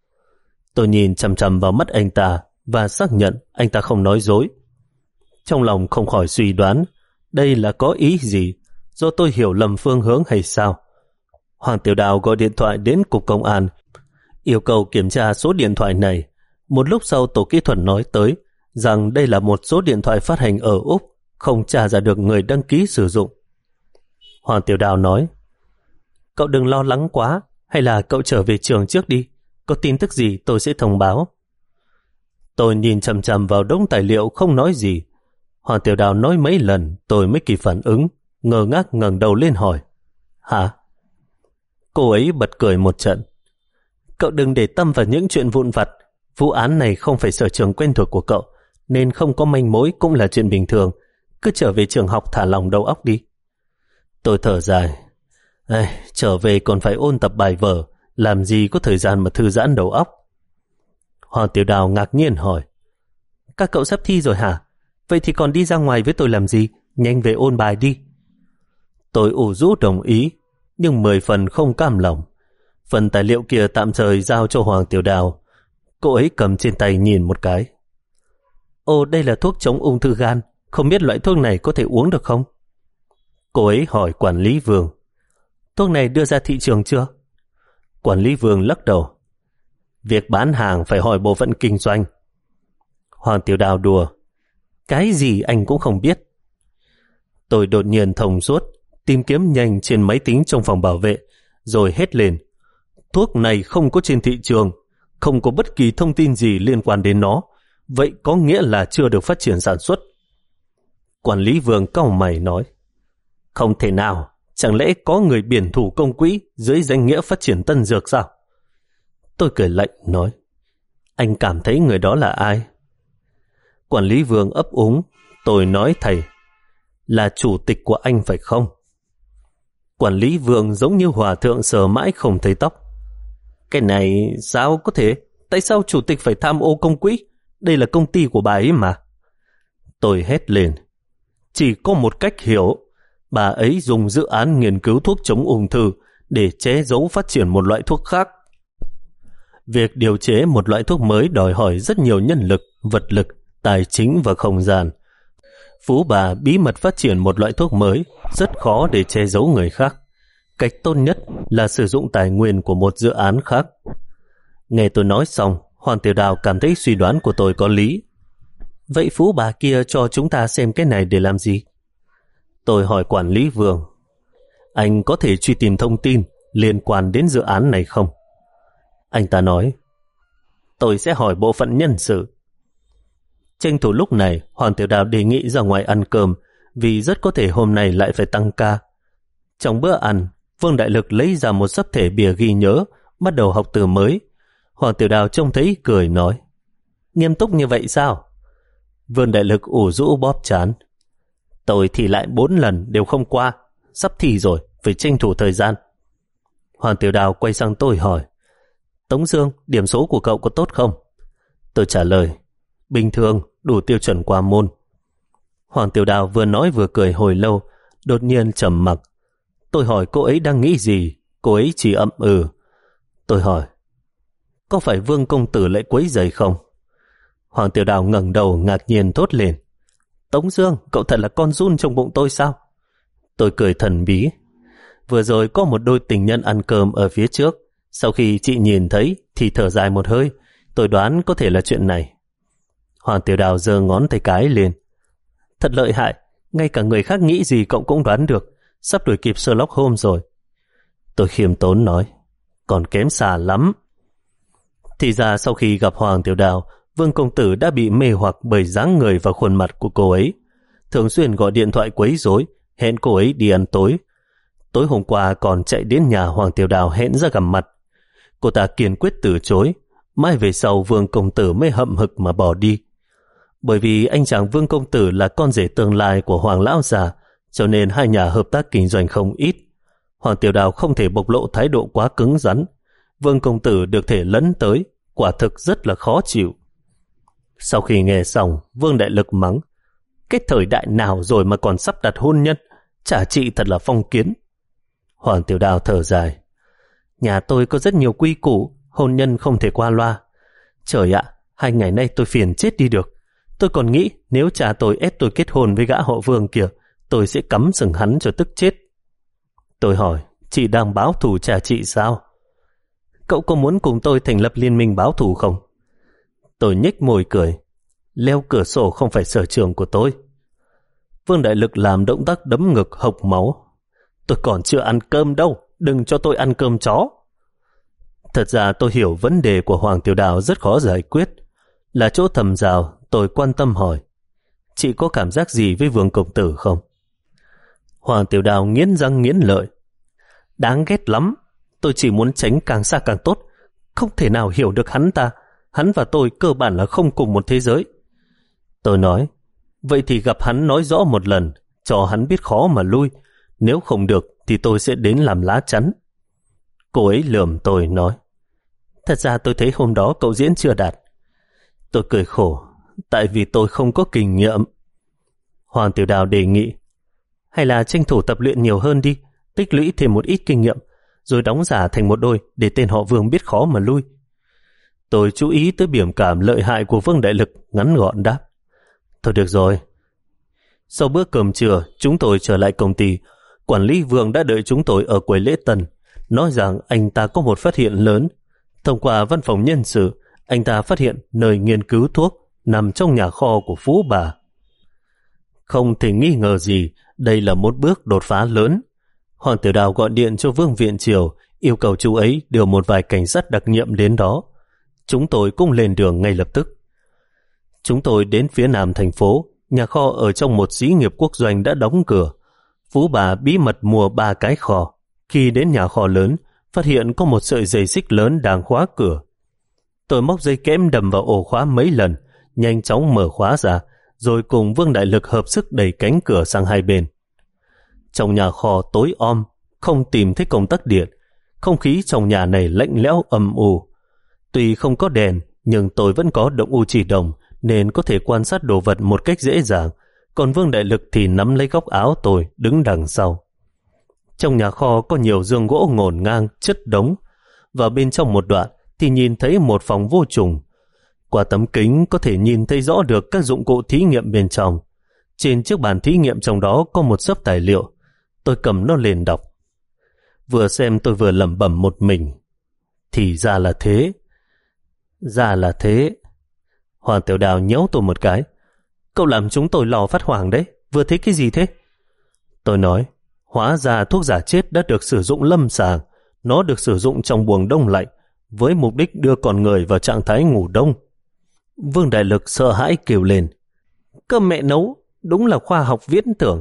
Tôi nhìn chằm chằm vào mắt anh ta và xác nhận anh ta không nói dối. Trong lòng không khỏi suy đoán, đây là có ý gì, do tôi hiểu lầm phương hướng hay sao? Hoàng Tiểu Đào gọi điện thoại đến cục công an, yêu cầu kiểm tra số điện thoại này. Một lúc sau tổ kỹ thuật nói tới rằng đây là một số điện thoại phát hành ở Úc, không tra ra được người đăng ký sử dụng. Hoàng Tiểu Đào nói, cậu đừng lo lắng quá, hay là cậu trở về trường trước đi, có tin tức gì tôi sẽ thông báo. Tôi nhìn chằm chằm vào đống tài liệu không nói gì. Hoàng Tiểu Đào nói mấy lần tôi mới kịp phản ứng, ngơ ngác ngẩng đầu lên hỏi, hả? Cô ấy bật cười một trận. Cậu đừng để tâm vào những chuyện vụn vặt, vụ án này không phải sở trường quen thuộc của cậu, nên không có manh mối cũng là chuyện bình thường, cứ trở về trường học thả lỏng đầu óc đi. Tôi thở dài, Ê, trở về còn phải ôn tập bài vở, làm gì có thời gian mà thư giãn đầu óc. Hoàng Tiểu Đào ngạc nhiên hỏi, các cậu sắp thi rồi hả? Vậy thì còn đi ra ngoài với tôi làm gì? Nhanh về ôn bài đi. Tôi ủ rũ đồng ý, nhưng mười phần không cam lòng. Phần tài liệu kia tạm thời giao cho Hoàng Tiểu Đào. Cô ấy cầm trên tay nhìn một cái. Ồ, đây là thuốc chống ung thư gan, không biết loại thuốc này có thể uống được không? Cô ấy hỏi quản lý Vương, thuốc này đưa ra thị trường chưa? Quản lý Vương lắc đầu, việc bán hàng phải hỏi bộ phận kinh doanh. Hoàng Tiểu Đào đùa, cái gì anh cũng không biết. Tôi đột nhiên thông suốt, tìm kiếm nhanh trên máy tính trong phòng bảo vệ, rồi hét lên, thuốc này không có trên thị trường, không có bất kỳ thông tin gì liên quan đến nó, vậy có nghĩa là chưa được phát triển sản xuất. Quản lý Vương cau mày nói, không thể nào, chẳng lẽ có người biển thủ công quỹ dưới danh nghĩa phát triển tân dược sao? Tôi cười lạnh nói, anh cảm thấy người đó là ai? Quản lý Vương ấp úng, tôi nói thầy, là chủ tịch của anh phải không? Quản lý Vương giống như hòa thượng sờ mãi không thấy tóc. Cái này sao có thể? Tại sao chủ tịch phải tham ô công quỹ? Đây là công ty của bà ấy mà. Tôi hét lên, chỉ có một cách hiểu, bà ấy dùng dự án nghiên cứu thuốc chống ung thư để che giấu phát triển một loại thuốc khác. Việc điều chế một loại thuốc mới đòi hỏi rất nhiều nhân lực, vật lực, tài chính và không gian. Phú bà bí mật phát triển một loại thuốc mới rất khó để che giấu người khác. Cách tốt nhất là sử dụng tài nguyên của một dự án khác. Nghe tôi nói xong, Hoàng Tiểu Đào cảm thấy suy đoán của tôi có lý. Vậy Phú bà kia cho chúng ta xem cái này để làm gì? Tôi hỏi quản lý Vương, anh có thể truy tìm thông tin liên quan đến dự án này không? Anh ta nói, tôi sẽ hỏi bộ phận nhân sự. Tranh thủ lúc này, Hoàng Tiểu Đào đề nghị ra ngoài ăn cơm, vì rất có thể hôm nay lại phải tăng ca. Trong bữa ăn, Vương Đại Lực lấy ra một xấp thể bìa ghi nhớ, bắt đầu học từ mới. Hoàng Tiểu Đào trông thấy cười nói, nghiêm túc như vậy sao? Vương Đại Lực ủ rũ bóp trán, tôi thì lại bốn lần đều không qua, sắp thi rồi, phải tranh thủ thời gian. Hoàng Tiểu Đào quay sang tôi hỏi, Tống Dương, điểm số của cậu có tốt không? Tôi trả lời, bình thường, đủ tiêu chuẩn qua môn. Hoàng Tiểu Đào vừa nói vừa cười hồi lâu, đột nhiên trầm mặc. Tôi hỏi cô ấy đang nghĩ gì, cô ấy chỉ ậm ừ. Tôi hỏi, có phải Vương công tử lại quấy rầy không? Hoàng Tiểu Đào ngẩng đầu ngạc nhiên thốt lên, Tống Dương, cậu thật là con giun trong bụng tôi sao? Tôi cười thần bí, vừa rồi có một đôi tình nhân ăn cơm ở phía trước, sau khi chị nhìn thấy thì thở dài một hơi, tôi đoán có thể là chuyện này. Hoàng Tiểu Đào giơ ngón tay cái lên, thật lợi hại, ngay cả người khác nghĩ gì cậu cũng đoán được, sắp đuổi kịp Sherlock Holmes rồi. Tôi khiêm tốn nói, còn kém xa lắm. Thì ra sau khi gặp Hoàng Tiểu Đào, Vương công tử đã bị mê hoặc bởi dáng người và khuôn mặt của cô ấy. thường xuyên gọi điện thoại quấy rối, hẹn cô ấy đi ăn tối. Tối hôm qua còn chạy đến nhà Hoàng Tiểu Đào hẹn ra gặp mặt. Cô ta kiên quyết từ chối, mai về sau Vương công tử mới hậm hực mà bỏ đi. Bởi vì anh chàng Vương công tử là con rể tương lai của Hoàng lão già, cho nên hai nhà hợp tác kinh doanh không ít. Hoàng Tiểu Đào không thể bộc lộ thái độ quá cứng rắn. Vương công tử được thể lấn tới, quả thực rất là khó chịu. Sau khi nghe xong, Vương Đại Lực mắng: cái thời đại nào rồi mà còn sắp đặt hôn nhân, chả chị thật là phong kiến. Hoàng Tiểu Đào thở dài: nhà tôi có rất nhiều quy củ, hôn nhân không thể qua loa. Trời ạ, hai ngày nay tôi phiền chết đi được. Tôi còn nghĩ nếu cha tôi ép tôi kết hôn với gã họ Vương kia, tôi sẽ cắm sừng hắn cho tức chết. Tôi hỏi: chị đang báo thù cha chị sao? Cậu có muốn cùng tôi thành lập liên minh báo thù không? Tôi nhếch môi cười: leo cửa sổ không phải sở trường của tôi. Vương Đại Lực làm động tác đấm ngực hộc máu: tôi còn chưa ăn cơm đâu, đừng cho tôi ăn cơm chó. Thật ra tôi hiểu vấn đề của Hoàng Tiểu Đào rất khó giải quyết. Là chỗ thầm rào, tôi quan tâm hỏi: chị có cảm giác gì với Vương công tử không? Hoàng Tiểu Đào nghiến răng nghiến lợi: đáng ghét lắm. Tôi chỉ muốn tránh càng xa càng tốt. Không thể nào hiểu được hắn ta. Hắn và tôi cơ bản là không cùng một thế giới. Tôi nói: vậy thì gặp hắn nói rõ một lần, cho hắn biết khó mà lui. Nếu không được thì tôi sẽ đến làm lá chắn. Cô ấy lườm tôi nói: thật ra tôi thấy hôm đó cậu diễn chưa đạt. Tôi cười khổ: tại vì tôi không có kinh nghiệm. Hoàng Tiểu Đào đề nghị: hay là tranh thủ tập luyện nhiều hơn đi, tích lũy thêm một ít kinh nghiệm, rồi đóng giả thành một đôi để tên họ Vương biết khó mà lui. Tôi chú ý tới biểu cảm lợi hại của Vương Đại Lực, ngắn gọn đáp: thôi được rồi. Sau bữa cơm trưa, chúng tôi trở lại công ty. Quản lý Vương đã đợi chúng tôi ở quầy lễ tân, nói rằng anh ta có một phát hiện lớn. Thông qua văn phòng nhân sự, anh ta phát hiện nơi nghiên cứu thuốc nằm trong nhà kho của Phú bà. Không thể nghi ngờ gì, đây là một bước đột phá lớn. Hoàng Tiểu Đào gọi điện cho Vương Viện Triều, yêu cầu chú ấy đưa một vài cảnh sát đặc nhiệm đến đó. Chúng tôi cũng lên đường ngay lập tức. Chúng tôi đến phía nam thành phố, nhà kho ở trong một xí nghiệp quốc doanh đã đóng cửa. Phú bà bí mật mua ba cái kho. Khi đến nhà kho lớn, phát hiện có một sợi dây xích lớn đang khóa cửa. Tôi móc dây kẽm đầm vào ổ khóa mấy lần, nhanh chóng mở khóa ra, rồi cùng Vương Đại Lực hợp sức đẩy cánh cửa sang hai bên. Trong nhà kho tối om, không tìm thấy công tắc điện. Không khí trong nhà này lạnh lẽo âm u. Tuy không có đèn, nhưng tôi vẫn có động u chỉ đồng, nên có thể quan sát đồ vật một cách dễ dàng. Còn Vương Đại Lực thì nắm lấy góc áo tôi, đứng đằng sau. Trong nhà kho có nhiều giường gỗ ngổn ngang, chất đống. Và bên trong một đoạn thì nhìn thấy một phòng vô trùng. Qua tấm kính có thể nhìn thấy rõ được các dụng cụ thí nghiệm bên trong. Trên chiếc bàn thí nghiệm trong đó có một xấp tài liệu. Tôi cầm nó lên đọc. Vừa xem tôi vừa lẩm bẩm một mình: thì ra là thế. Ra là thế. Hoàng Tiểu Đào nhéo tôi một cái: cậu làm chúng tôi lo phát hoảng đấy. Vừa thấy cái gì thế? Tôi nói: hóa ra thuốc giả chết đã được sử dụng lâm sàng. Nó được sử dụng trong buồng đông lạnh với mục đích đưa con người vào trạng thái ngủ đông. Vương Đại Lực sợ hãi kêu lên: cơm mẹ nấu, đúng là khoa học viễn tưởng.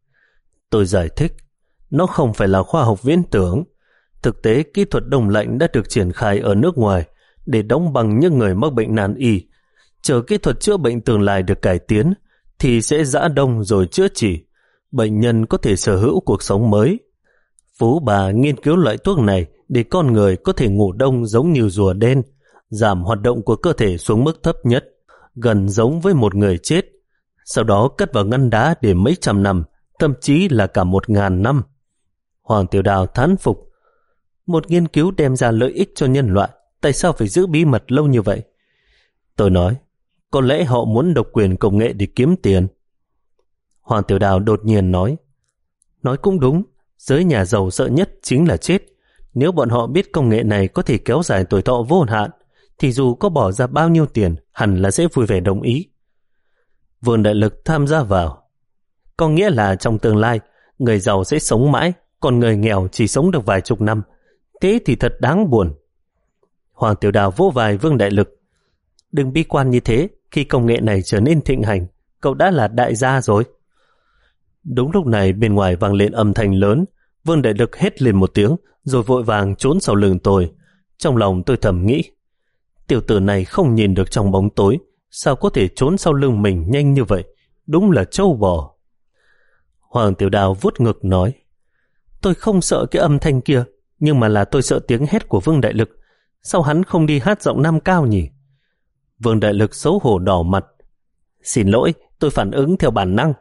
Tôi giải thích: nó không phải là khoa học viễn tưởng. Thực tế, kỹ thuật đông lạnh đã được triển khai ở nước ngoài để đóng băng những người mắc bệnh nan y. Chờ kỹ thuật chữa bệnh tương lai được cải tiến thì sẽ giã đông rồi chữa trị. Bệnh nhân có thể sở hữu cuộc sống mới. Phú bà nghiên cứu loại thuốc này để con người có thể ngủ đông giống như rùa đen, giảm hoạt động của cơ thể xuống mức thấp nhất, gần giống với một người chết. Sau đó cất vào ngăn đá để mấy trăm năm, thậm chí là cả một ngàn năm. Hoàng Tiểu Đào thán phục: một nghiên cứu đem ra lợi ích cho nhân loại, tại sao phải giữ bí mật lâu như vậy? Tôi nói: có lẽ họ muốn độc quyền công nghệ để kiếm tiền. Hoàng Tiểu Đào đột nhiên nói: nói cũng đúng, giới nhà giàu sợ nhất chính là chết. Nếu bọn họ biết công nghệ này có thể kéo dài tuổi thọ vô hạn, thì dù có bỏ ra bao nhiêu tiền, hẳn là sẽ vui vẻ đồng ý. Vương Đại Lực tham gia vào: có nghĩa là trong tương lai, người giàu sẽ sống mãi, còn người nghèo chỉ sống được vài chục năm. Thế thì thật đáng buồn. Hoàng Tiểu Đào vỗ vai Vương Đại Lực: đừng bi quan như thế, khi công nghệ này trở nên thịnh hành, cậu đã là đại gia rồi. Đúng lúc này bên ngoài vang lên âm thanh lớn. Vương Đại Lực hét lên một tiếng rồi vội vàng trốn sau lưng tôi. Trong lòng tôi thầm nghĩ, tiểu tử này không nhìn được trong bóng tối, sao có thể trốn sau lưng mình nhanh như vậy? Đúng là trâu bò. Hoàng Tiểu Đào vuốt ngực nói, tôi không sợ cái âm thanh kia, nhưng mà là tôi sợ tiếng hét của Vương Đại Lực. Sao hắn không đi hát giọng nam cao nhỉ? Vương Đại Lực xấu hổ đỏ mặt. Xin lỗi, tôi phản ứng theo bản năng.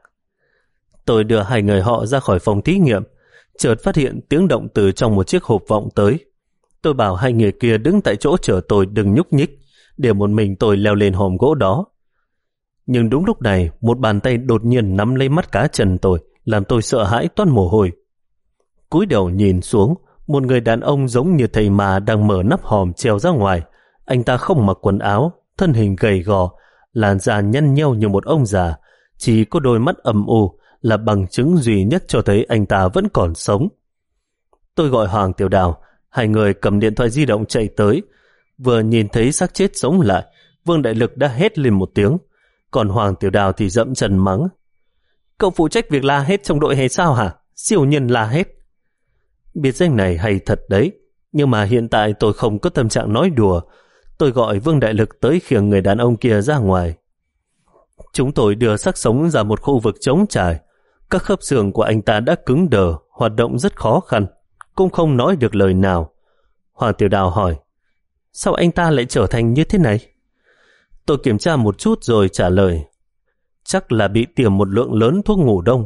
Tôi đưa hai người họ ra khỏi phòng thí nghiệm, chợt phát hiện tiếng động từ trong một chiếc hộp vọng tới. Tôi bảo hai người kia đứng tại chỗ chờ tôi đừng nhúc nhích, để một mình tôi leo lên hòm gỗ đó. Nhưng đúng lúc này, một bàn tay đột nhiên nắm lấy mắt cá chân tôi, làm tôi sợ hãi toát mồ hôi. Cúi đầu nhìn xuống, một người đàn ông giống như thầy mà đang mở nắp hòm treo ra ngoài. Anh ta không mặc quần áo, thân hình gầy gò, làn da nhăn nheo như một ông già, chỉ có đôi mắt âm u là bằng chứng duy nhất cho thấy anh ta vẫn còn sống. Tôi gọi Hoàng Tiểu Đào, hai người cầm điện thoại di động chạy tới. Vừa nhìn thấy xác chết sống lại, Vương Đại Lực đã hét lên một tiếng, còn Hoàng Tiểu Đào thì dậm chân mắng. Cậu phụ trách việc la hét trong đội hay sao hả? Siêu nhân la hét. Biệt danh này hay thật đấy, nhưng mà hiện tại tôi không có tâm trạng nói đùa. Tôi gọi Vương Đại Lực tới khiêng người đàn ông kia ra ngoài. Chúng tôi đưa xác sống ra một khu vực trống trải. Các khớp xương của anh ta đã cứng đờ, hoạt động rất khó khăn, cũng không nói được lời nào. Hoàng Tiểu Đào hỏi, sao anh ta lại trở thành như thế này? Tôi kiểm tra một chút rồi trả lời, chắc là bị tiêm một lượng lớn thuốc ngủ đông,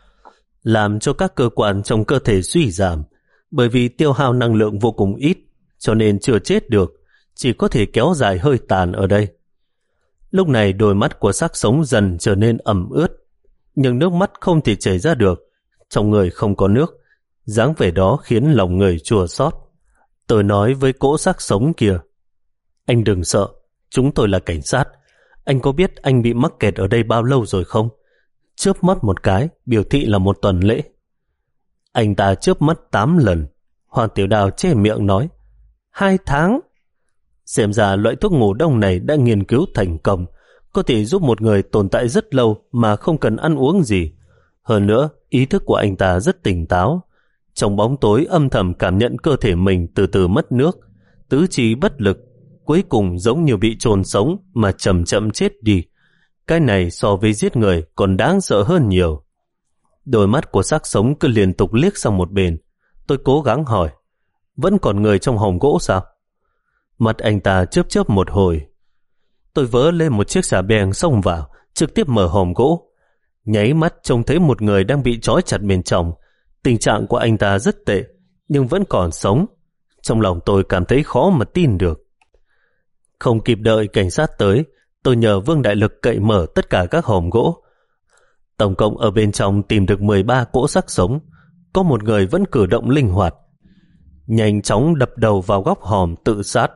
làm cho các cơ quan trong cơ thể suy giảm. Bởi vì tiêu hao năng lượng vô cùng ít, cho nên chưa chết được, chỉ có thể kéo dài hơi tàn ở đây. Lúc này đôi mắt của xác sống dần trở nên ẩm ướt, nhưng nước mắt không thể chảy ra được, trong người không có nước. Dáng vẻ đó khiến lòng người chua xót. Tôi nói với cỗ xác sống kia, anh đừng sợ, chúng tôi là cảnh sát. Anh có biết anh bị mắc kẹt ở đây bao lâu rồi không? Chớp mắt một cái biểu thị là một tuần lễ. Anh ta chớp mắt tám lần. Hoàng Tiểu Đào che miệng nói, hai tháng. Xem ra loại thuốc ngủ đông này đã nghiên cứu thành công, có thể giúp một người tồn tại rất lâu mà không cần ăn uống gì. Hơn nữa, ý thức của anh ta rất tỉnh táo. Trong bóng tối âm thầm cảm nhận cơ thể mình từ từ mất nước, tứ chi bất lực, cuối cùng giống như bị chôn sống mà chậm chậm chết đi. Cái này so với giết người còn đáng sợ hơn nhiều. Đôi mắt của xác sống cứ liên tục liếc sang một bên. Tôi cố gắng hỏi, vẫn còn người trong hòm gỗ sao? Mặt anh ta chớp chớp một hồi. Tôi vớ lên một chiếc xà beng xông vào, trực tiếp mở hòm gỗ. Nháy mắt trông thấy một người đang bị trói chặt bên trong. Tình trạng của anh ta rất tệ, nhưng vẫn còn sống. Trong lòng tôi cảm thấy khó mà tin được. Không kịp đợi cảnh sát tới, tôi nhờ Vương Đại Lực cậy mở tất cả các hòm gỗ. Tổng cộng ở bên trong tìm được mười ba cỗ xác sống. Có một người vẫn cử động linh hoạt, nhanh chóng đập đầu vào góc hòm tự sát.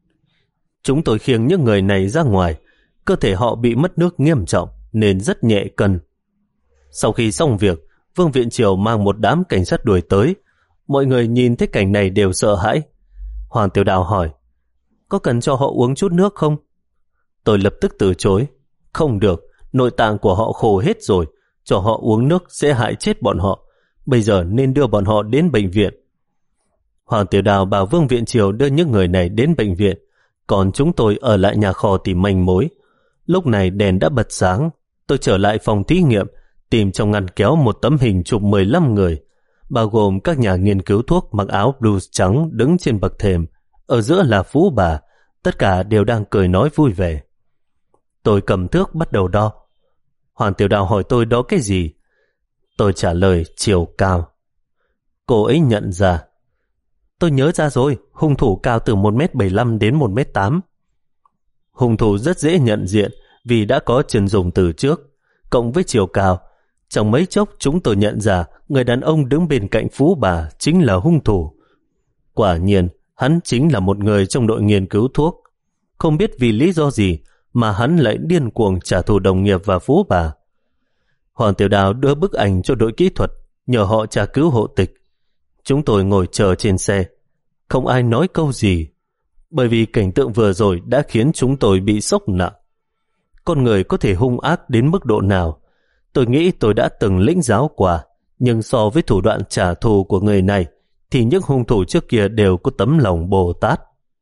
Chúng tôi khiêng những người này ra ngoài. Cơ thể họ bị mất nước nghiêm trọng nên rất nhẹ cân. Sau khi xong việc, Vương Viện Triều mang một đám cảnh sát đuổi tới. Mọi người nhìn thấy cảnh này đều sợ hãi. Hoàng Tiểu Đào hỏi, có cần cho họ uống chút nước không? Tôi lập tức từ chối. Không được, nội tạng của họ khô hết rồi, cho họ uống nước sẽ hại chết bọn họ. Bây giờ nên đưa bọn họ đến bệnh viện. Hoàng Tiểu Đào bảo Vương Viện Triều đưa những người này đến bệnh viện, còn chúng tôi ở lại nhà kho tìm manh mối. Lúc này đèn đã bật sáng. Tôi trở lại phòng thí nghiệm, tìm trong ngăn kéo một tấm hình chụp mười lăm người, bao gồm các nhà nghiên cứu thuốc mặc áo blues trắng đứng trên bậc thềm. Ở giữa là Phú Bà, tất cả đều đang cười nói vui vẻ. Tôi cầm thước bắt đầu đo. Hoàng Tiểu Đào hỏi tôi đo cái gì? Tôi trả lời chiều cao. Cô ấy nhận ra. Tôi nhớ ra rồi, hung thủ cao từ một mét bảy mươi lăm đến một mét tám. Hung thủ rất dễ nhận diện vì đã có chân dùng từ trước, cộng với chiều cao. Trong mấy chốc chúng tôi nhận ra người đàn ông đứng bên cạnh Phú Bà chính là hung thủ. Quả nhiên, hắn chính là một người trong đội nghiên cứu thuốc. Không biết vì lý do gì mà hắn lại điên cuồng trả thù đồng nghiệp và Phú Bà. Hoàng Tiểu Đào đưa bức ảnh cho đội kỹ thuật, nhờ họ tra cứu hộ tịch. Chúng tôi ngồi chờ trên xe. Không ai nói câu gì, bởi vì cảnh tượng vừa rồi đã khiến chúng tôi bị sốc nặng. Con người có thể hung ác đến mức độ nào? Tôi nghĩ tôi đã từng lĩnh giáo qua, nhưng so với thủ đoạn trả thù của người này thì những hung thủ trước kia đều có tấm lòng Bồ Tát.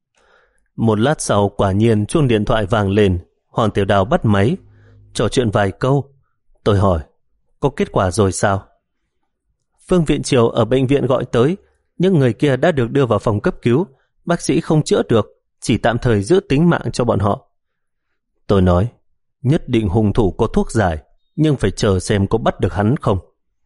Một lát sau quả nhiên chuông điện thoại vang lên. Hoàng Tiểu Đào bắt máy, trò chuyện vài câu. Tôi hỏi, có kết quả rồi sao? Phương Viện Triều ở bệnh viện gọi tới, những người kia đã được đưa vào phòng cấp cứu. Bác sĩ không chữa được, chỉ tạm thời giữ tính mạng cho bọn họ. Tôi nói, nhất định hung thủ có thuốc giải, nhưng phải chờ xem có bắt được hắn không.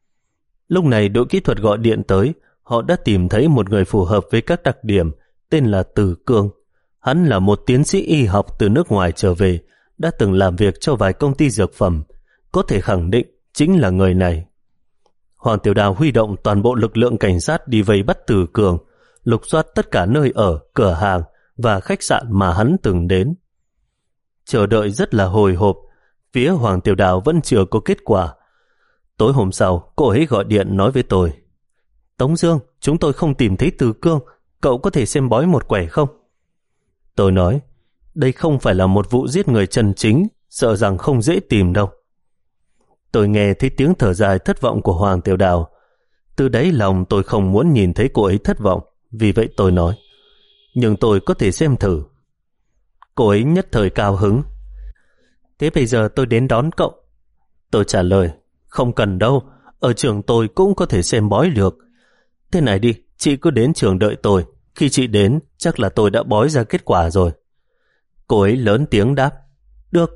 Lúc này đội kỹ thuật gọi điện tới, họ đã tìm thấy một người phù hợp với các đặc điểm, tên là Từ Cương. Hắn là một tiến sĩ y học từ nước ngoài trở về, đã từng làm việc cho vài công ty dược phẩm, có thể khẳng định chính là người này. Hoàng Tiểu Đào huy động toàn bộ lực lượng cảnh sát đi vây bắt Từ Cường, lục soát tất cả nơi ở, cửa hàng và khách sạn mà hắn từng đến. Chờ đợi rất là hồi hộp, phía Hoàng Tiểu Đào vẫn chưa có kết quả. Tối hôm sau, cô ấy gọi điện nói với tôi, Tống Dương, chúng tôi không tìm thấy Từ Cương, cậu có thể xem bói một quẻ không? Tôi nói, đây không phải là một vụ giết người chân chính, sợ rằng không dễ tìm đâu. Tôi nghe thấy tiếng thở dài thất vọng của Hoàng Tiểu Đào. Từ đáy lòng tôi không muốn nhìn thấy cô ấy thất vọng, vì vậy tôi nói, nhưng tôi có thể xem thử. Cô ấy nhất thời cao hứng. Thế bây giờ tôi đến đón cậu. Tôi trả lời, không cần đâu, ở trường tôi cũng có thể xem bói được. Thế này đi, chị cứ đến trường đợi tôi. Khi chị đến, chắc là tôi đã bói ra kết quả rồi. Cô ấy lớn tiếng đáp, được.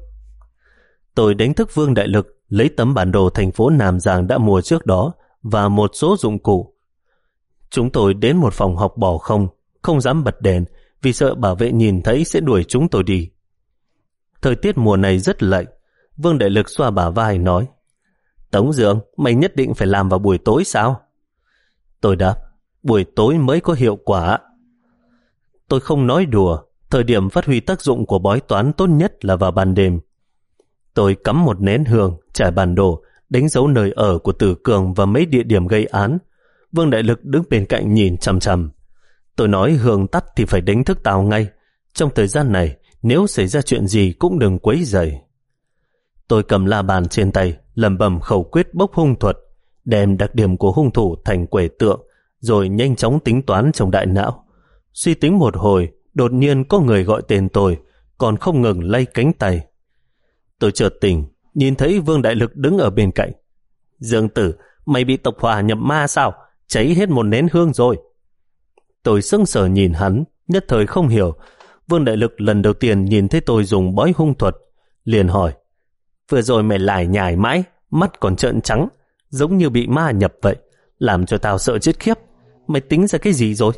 Tôi đánh thức Vương Đại Lực, lấy tấm bản đồ thành phố Nam Giang đã mua trước đó và một số dụng cụ. Chúng tôi đến một phòng học bỏ không, không dám bật đèn vì sợ bảo vệ nhìn thấy sẽ đuổi chúng tôi đi. Thời tiết mùa này rất lạnh. Vương Đại Lực xoa bả vai nói, Tống Dương, mày nhất định phải làm vào buổi tối sao? Tôi đáp, buổi tối mới có hiệu quả. Tôi không nói đùa, thời điểm phát huy tác dụng của bói toán tốt nhất là vào ban đêm. Tôi cắm một nén hương, trải bản đồ, đánh dấu nơi ở của Từ Cường và mấy địa điểm gây án. Vương Đại Lực đứng bên cạnh nhìn chằm chằm. Tôi nói hương tắt thì phải đánh thức tao ngay. Trong thời gian này, nếu xảy ra chuyện gì cũng đừng quấy rầy. Tôi cầm la bàn trên tay, lẩm bẩm khẩu quyết bốc hung thuật, đem đặc điểm của hung thủ thành quẻ tượng, rồi nhanh chóng tính toán trong đại não. Suy tính một hồi, đột nhiên có người gọi tên tôi, còn không ngừng lay cánh tay. Tôi chợt tỉnh, nhìn thấy Vương Đại Lực đứng ở bên cạnh. Dương Tử, mày bị tộc hỏa nhập ma sao? Cháy hết một nén hương rồi. Tôi sững sờ nhìn hắn, nhất thời không hiểu. Vương Đại Lực lần đầu tiên nhìn thấy tôi dùng bói hung thuật, liền hỏi, vừa rồi mày lải nhải mãi, mắt còn trợn trắng, giống như bị ma nhập vậy, làm cho tao sợ chết khiếp. Mày tính ra cái gì rồi?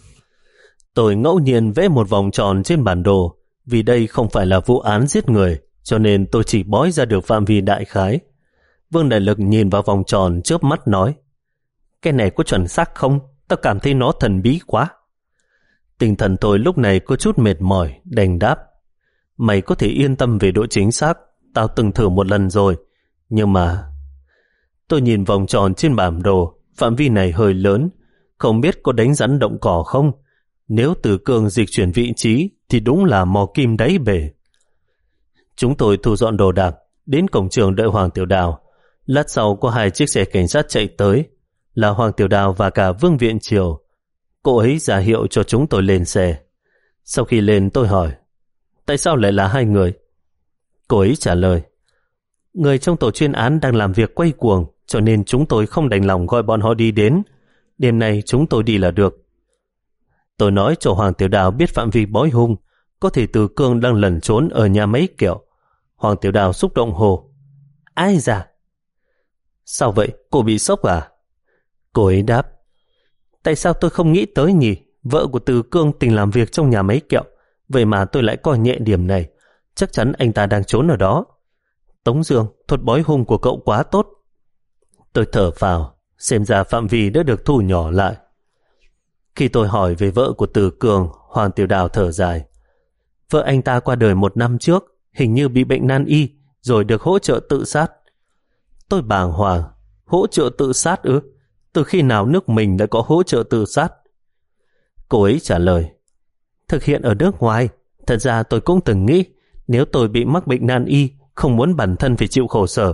Tôi ngẫu nhiên vẽ một vòng tròn trên bản đồ, vì đây không phải là vụ án giết người, cho nên tôi chỉ bói ra được phạm vi đại khái. Vương Đại Lực nhìn vào vòng tròn chớp mắt nói, cái này có chuẩn xác không? Tao cảm thấy nó thần bí quá. Tinh thần tôi lúc này có chút mệt mỏi, đành đáp, mày có thể yên tâm về độ chính xác, tao từng thử một lần rồi. Nhưng mà... Tôi nhìn vòng tròn trên bản đồ, phạm vi này hơi lớn, không biết có đánh rắn động cỏ không. Nếu Từ Cường dịch chuyển vị trí thì đúng là mò kim đáy bể. Chúng tôi thu dọn đồ đạc, đến cổng trường đợi Hoàng Tiểu Đào. Lát sau có hai chiếc xe cảnh sát chạy tới, là Hoàng Tiểu Đào và cả Vương Viện Triều. Cô ấy ra hiệu cho chúng tôi lên xe. Sau khi lên tôi hỏi, tại sao lại là hai người? Cô ấy trả lời, người trong tổ chuyên án đang làm việc quay cuồng, cho nên chúng tôi không đành lòng gọi bọn họ đi đến. Đêm nay chúng tôi đi là được. Tôi nói cho Hoàng Tiểu Đào biết phạm vi bói hung, có thể Từ Cương đang lẩn trốn ở nhà máy kẹo. Hoàng Tiểu Đào xúc động hồ, ai da? Sao vậy, cô bị sốc à? Cô ấy đáp, tại sao tôi không nghĩ tới nhỉ? Vợ của Từ Cương từng làm việc trong nhà máy kẹo, vậy mà tôi lại coi nhẹ điểm này. Chắc chắn anh ta đang trốn ở đó. Tống Dương, thuật bói hung của cậu quá tốt. Tôi thở phào, xem ra phạm vi đã được thu nhỏ lại. Khi tôi hỏi về vợ của Từ Cường, Hoàng Tiểu Đào thở dài. Vợ anh ta qua đời một năm trước, hình như bị bệnh nan y, rồi được hỗ trợ tự sát. Tôi bàng hoàng, hỗ trợ tự sát ư? Từ khi nào nước mình đã có hỗ trợ tự sát? Cô ấy trả lời, thực hiện ở nước ngoài. Thật ra tôi cũng từng nghĩ, nếu tôi bị mắc bệnh nan y, không muốn bản thân phải chịu khổ sở,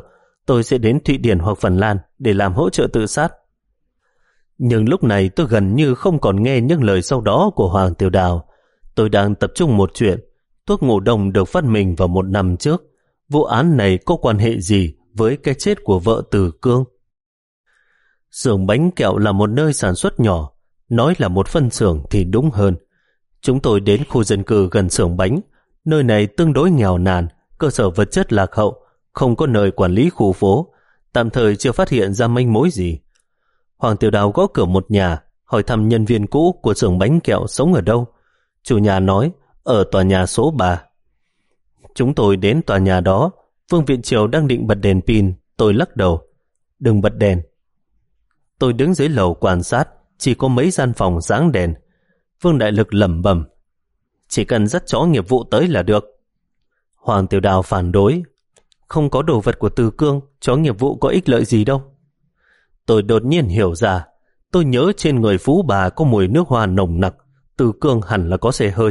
tôi sẽ đến Thụy Điển hoặc Phần Lan để làm hỗ trợ tự sát. Nhưng lúc này tôi gần như không còn nghe những lời sau đó của Hoàng Tiểu Đào. Tôi đang tập trung một chuyện. Thuốc ngủ đông được phát minh vào một năm trước. Vụ án này có quan hệ gì với cái chết của vợ Từ Cương? Xưởng bánh kẹo là một nơi sản xuất nhỏ, nói là một phân xưởng thì đúng hơn. Chúng tôi đến khu dân cư gần xưởng bánh. Nơi này tương đối nghèo nàn, cơ sở vật chất lạc hậu, không có nơi quản lý khu phố, tạm thời chưa phát hiện ra manh mối gì. Hoàng Tiểu Đào gõ cửa một nhà, hỏi thăm nhân viên cũ của xưởng bánh kẹo sống ở đâu. Chủ nhà nói ở tòa nhà số ba. Chúng tôi đến tòa nhà đó. Vương Viện Triều đang định bật đèn pin. Tôi lắc đầu, đừng bật đèn. Tôi đứng dưới lầu quan sát, chỉ có mấy gian phòng sáng đèn. Vương Đại Lực lẩm bẩm, chỉ cần dắt chó nghiệp vụ tới là được. Hoàng Tiểu Đào phản đối, không có đồ vật của Từ Cương, chó nghiệp vụ có ích lợi gì đâu. Tôi đột nhiên hiểu ra, tôi nhớ trên người Phú Bà có mùi nước hoa nồng nặc, Từ Cương hẳn là có xe hơi.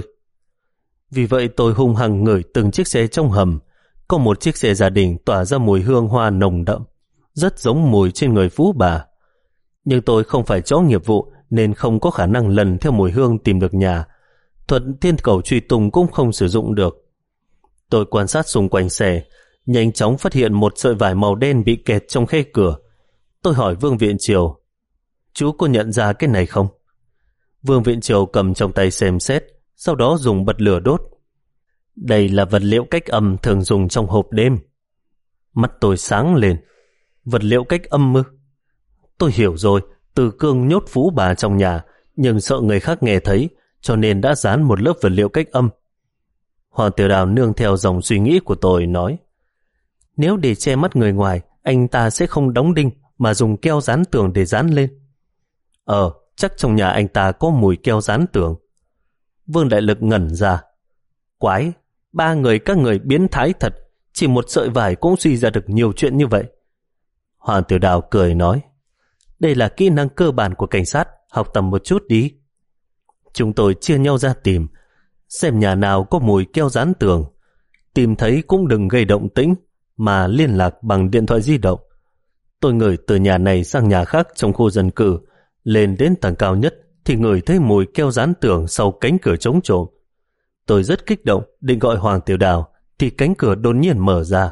Vì vậy tôi hung hăng ngửi từng chiếc xe trong hầm. Có một chiếc xe gia đình tỏa ra mùi hương hoa nồng đậm, rất giống mùi trên người Phú Bà. Nhưng tôi không phải chó nghiệp vụ nên không có khả năng lần theo mùi hương tìm được nhà. Thuật thiên cầu truy tung cũng không sử dụng được. Tôi quan sát xung quanh xe, nhanh chóng phát hiện một sợi vải màu đen bị kẹt trong khe cửa. Tôi hỏi Vương Viện Triều, chú có nhận ra cái này không? Vương Viện Triều cầm trong tay xem xét, sau đó dùng bật lửa đốt. Đây là vật liệu cách âm thường dùng trong hộp đêm. Mắt tôi sáng lên. Vật liệu cách âm ư? Tôi hiểu rồi, Từ Cương nhốt Phú Bà trong nhà, nhưng sợ người khác nghe thấy, cho nên đã dán một lớp vật liệu cách âm. Hoàng Tiểu Đào nương theo dòng suy nghĩ của tôi nói, nếu để che mắt người ngoài, anh ta sẽ không đóng đinh mà dùng keo dán tường để dán lên. Ờ, chắc trong nhà anh ta có mùi keo dán tường. Vương Đại Lực ngẩn ra. Quái, ba người các người biến thái thật, chỉ một sợi vải cũng suy ra được nhiều chuyện như vậy. Hoàng Tiểu Đào cười nói, đây là kỹ năng cơ bản của cảnh sát, học tầm một chút đi. Chúng tôi chia nhau ra tìm, xem nhà nào có mùi keo dán tường. Tìm thấy cũng đừng gây động tĩnh, mà liên lạc bằng điện thoại di động. Tôi ngửi từ nhà này sang nhà khác trong khu dân cư, lên đến tầng cao nhất thì ngửi thấy mùi keo dán tường sau cánh cửa trống trộm. Tôi rất kích động định gọi Hoàng Tiểu Đào thì cánh cửa đột nhiên mở ra.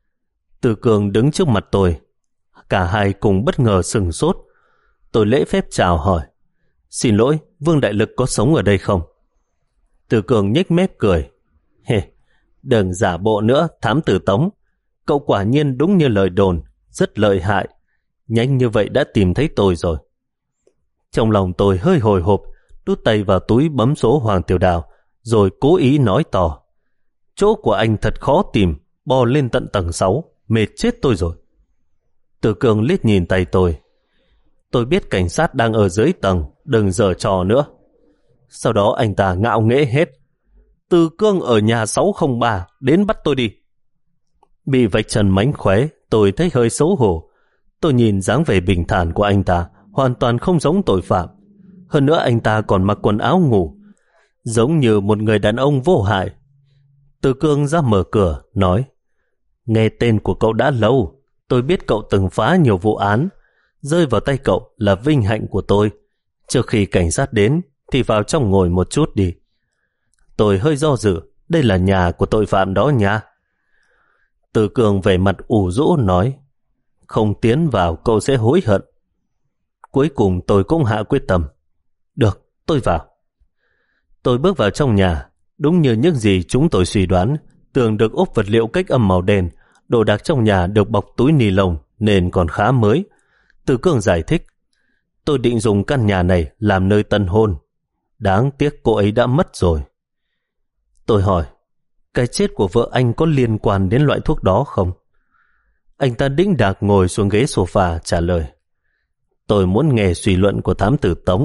Từ Cường đứng trước mặt tôi. Cả hai cùng bất ngờ sửng sốt. Tôi lễ phép chào hỏi, xin lỗi, Vương Đại Lực có sống ở đây không? Từ Cường nhếch mép cười, hề, đừng giả bộ nữa, thám tử Tống. Cậu quả nhiên đúng như lời đồn, rất lợi hại. Nhanh như vậy đã tìm thấy tôi rồi. Trong lòng tôi hơi hồi hộp, đút tay vào túi bấm số Hoàng Tiểu Đào, rồi cố ý nói to, chỗ của anh thật khó tìm, bò lên tận tầng sáu, mệt chết tôi rồi. Từ Cường liếc nhìn tay tôi. Tôi biết cảnh sát đang ở dưới tầng, đừng giở trò nữa. Sau đó anh ta ngạo nghễ hết, Từ Cương ở nhà sáu không ba, đến bắt tôi đi. Bị vạch trần mánh khóe, tôi thấy hơi xấu hổ. Tôi nhìn dáng vẻ bình thản của anh ta, hoàn toàn không giống tội phạm. Hơn nữa anh ta còn mặc quần áo ngủ, giống như một người đàn ông vô hại. Từ Cương ra mở cửa, nói, nghe tên của cậu đã lâu, tôi biết cậu từng phá nhiều vụ án, rơi vào tay cậu là vinh hạnh của tôi. Trước khi cảnh sát đến thì vào trong ngồi một chút đi. Tôi hơi do dự, đây là nhà của tội phạm đó nha. Từ Cường vẻ mặt ủ rũ nói, không tiến vào cậu sẽ hối hận. Cuối cùng tôi cũng hạ quyết tâm. Được, tôi vào. Tôi bước vào trong nhà, đúng như những gì chúng tôi suy đoán. Tường được ốp vật liệu cách âm màu đen, đồ đạc trong nhà được bọc túi ni lông nên còn khá mới. Từ Cường giải thích, tôi định dùng căn nhà này làm nơi tân hôn. Đáng tiếc cô ấy đã mất rồi. Tôi hỏi, cái chết của vợ anh có liên quan đến loại thuốc đó không? Anh ta đĩnh đạc ngồi xuống ghế sofa trả lời, tôi muốn nghe suy luận của thám tử Tống.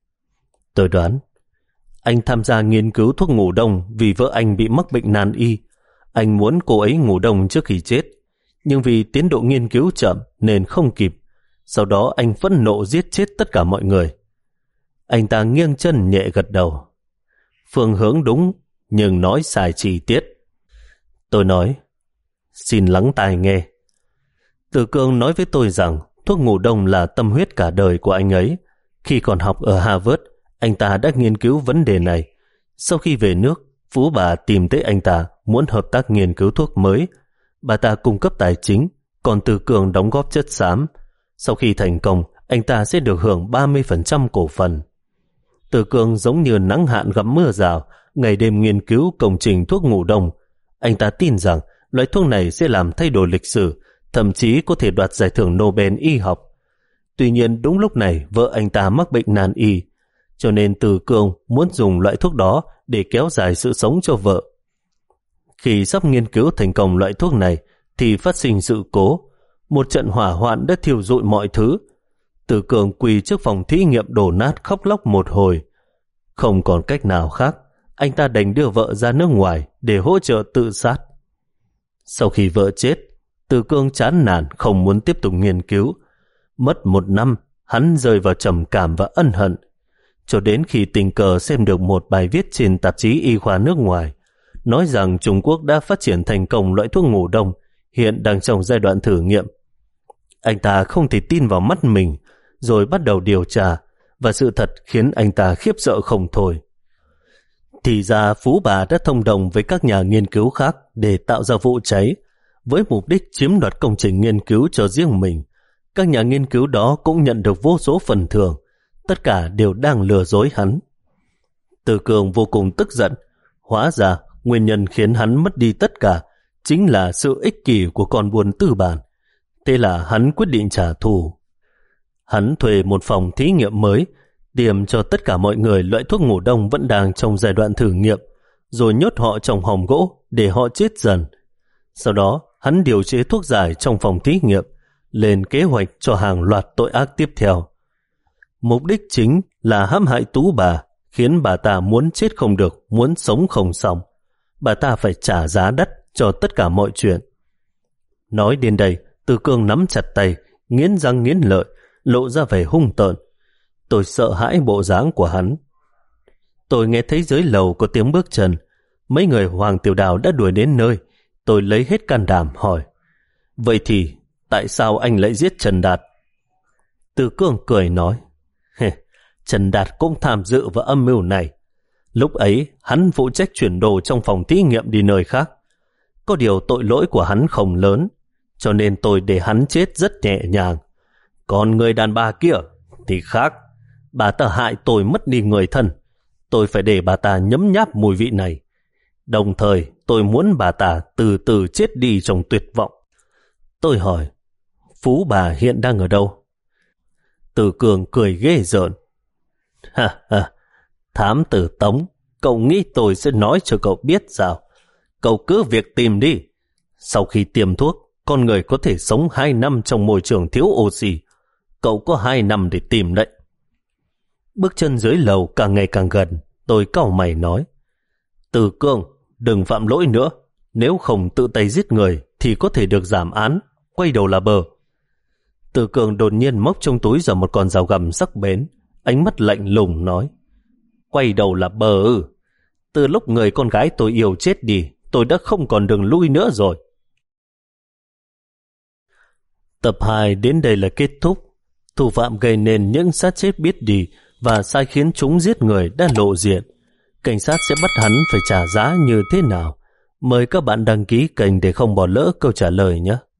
Tôi đoán, anh tham gia nghiên cứu thuốc ngủ đông vì vợ anh bị mắc bệnh nan y. Anh muốn cô ấy ngủ đông trước khi chết, nhưng vì tiến độ nghiên cứu chậm nên không kịp. Sau đó anh phẫn nộ giết chết tất cả mọi người. Anh ta nghiêng chân nhẹ gật đầu. Phương hướng đúng, nhưng nói sai chi tiết. Tôi nói, xin lắng tai nghe. Từ Cương nói với tôi rằng thuốc ngủ đông là tâm huyết cả đời của anh ấy. Khi còn học ở Harvard, anh ta đã nghiên cứu vấn đề này. Sau khi về nước, Phú bà tìm tới anh ta muốn hợp tác nghiên cứu thuốc mới. Bà ta cung cấp tài chính, còn Từ Cương đóng góp chất xám. Sau khi thành công, anh ta sẽ được hưởng ba mươi phần trăm cổ phần. Từ Cương giống như nắng hạn gặp mưa rào, ngày đêm nghiên cứu công trình thuốc ngủ đông. Anh ta tin rằng loại thuốc này sẽ làm thay đổi lịch sử, thậm chí có thể đoạt giải thưởng Nobel y học. Tuy nhiên đúng lúc này vợ anh ta mắc bệnh nan y, cho nên Từ Cương muốn dùng loại thuốc đó để kéo dài sự sống cho vợ. Khi sắp nghiên cứu thành công loại thuốc này thì phát sinh sự cố. Một trận hỏa hoạn đã thiêu rụi mọi thứ. Từ Cương quỳ trước phòng thí nghiệm đổ nát khóc lóc một hồi. Không còn cách nào khác, anh ta đành đưa vợ ra nước ngoài để hỗ trợ tự sát. Sau khi vợ chết, Từ Cương chán nản không muốn tiếp tục nghiên cứu. Mất một năm, hắn rơi vào trầm cảm và ân hận. Cho đến khi tình cờ xem được một bài viết trên tạp chí y khoa nước ngoài, nói rằng Trung Quốc đã phát triển thành công loại thuốc ngủ đông, hiện đang trong giai đoạn thử nghiệm. Anh ta không thể tin vào mắt mình, rồi bắt đầu điều tra, và sự thật khiến anh ta khiếp sợ không thôi. Thì ra Phú bà đã thông đồng với các nhà nghiên cứu khác để tạo ra vụ cháy, với mục đích chiếm đoạt công trình nghiên cứu cho riêng mình. Các nhà nghiên cứu đó cũng nhận được vô số phần thưởng, tất cả đều đang lừa dối hắn. Từ Cương vô cùng tức giận. Hóa ra nguyên nhân khiến hắn mất đi tất cả chính là sự ích kỷ của con buôn tư bản. Thế là hắn quyết định trả thù. Hắn thuê một phòng thí nghiệm mới, tiêm cho tất cả mọi người loại thuốc ngủ đông vẫn đang trong giai đoạn thử nghiệm, rồi nhốt họ trong hòm gỗ để họ chết dần. Sau đó hắn điều chế thuốc giải trong phòng thí nghiệm, lên kế hoạch cho hàng loạt tội ác tiếp theo. Mục đích chính là hãm hại Tú bà, khiến bà ta muốn chết không được, muốn sống không xong. Bà ta phải trả giá đắt cho tất cả mọi chuyện. Nói đến đây, Từ Cương nắm chặt tay, nghiến răng nghiến lợi, lộ ra vẻ hung tợn. Tôi sợ hãi bộ dáng của hắn. Tôi nghe thấy dưới lầu có tiếng bước chân. Mấy người Hoàng Tiểu Đào đã đuổi đến nơi. Tôi lấy hết can đảm hỏi: vậy thì tại sao anh lại giết Trần Đạt? Từ Cương cười nói: Trần Đạt cũng tham dự vào âm mưu này. Lúc ấy hắn phụ trách chuyển đồ trong phòng thí nghiệm đi nơi khác. Có điều tội lỗi của hắn không lớn, cho nên tôi để hắn chết rất nhẹ nhàng. Còn người đàn bà kia thì khác. Bà ta hại tôi mất đi người thân. Tôi phải để bà ta nhấm nháp mùi vị này. Đồng thời tôi muốn bà ta từ từ chết đi trong tuyệt vọng. Tôi hỏi: Phú bà hiện đang ở đâu? Từ Cương cười ghê rợn: Ha ha, thám tử Tống, cậu nghĩ tôi sẽ nói cho cậu biết sao? Cậu cứ việc tìm đi. Sau khi tiêm thuốc, con người có thể sống hai năm trong môi trường thiếu oxy. Cậu có hai năm để tìm đấy. Bước chân dưới lầu càng ngày càng gần. Tôi cau mày nói: Từ Cương, đừng phạm lỗi nữa. Nếu không tự tay giết người thì có thể được giảm án. Quay đầu là bờ. Từ Cương đột nhiên móc trong túi ra một con dao găm sắc bén, ánh mắt lạnh lùng nói: Quay đầu là bờ ư? Từ lúc người con gái tôi yêu chết đi, tôi đã không còn đường lui nữa rồi. Tập hai đến đây là kết thúc. Thủ phạm gây nên những sát chết biết đi và sai khiến chúng giết người đã lộ diện. Cảnh sát sẽ bắt hắn phải trả giá như thế nào? Mời các bạn đăng ký kênh để không bỏ lỡ câu trả lời nhé.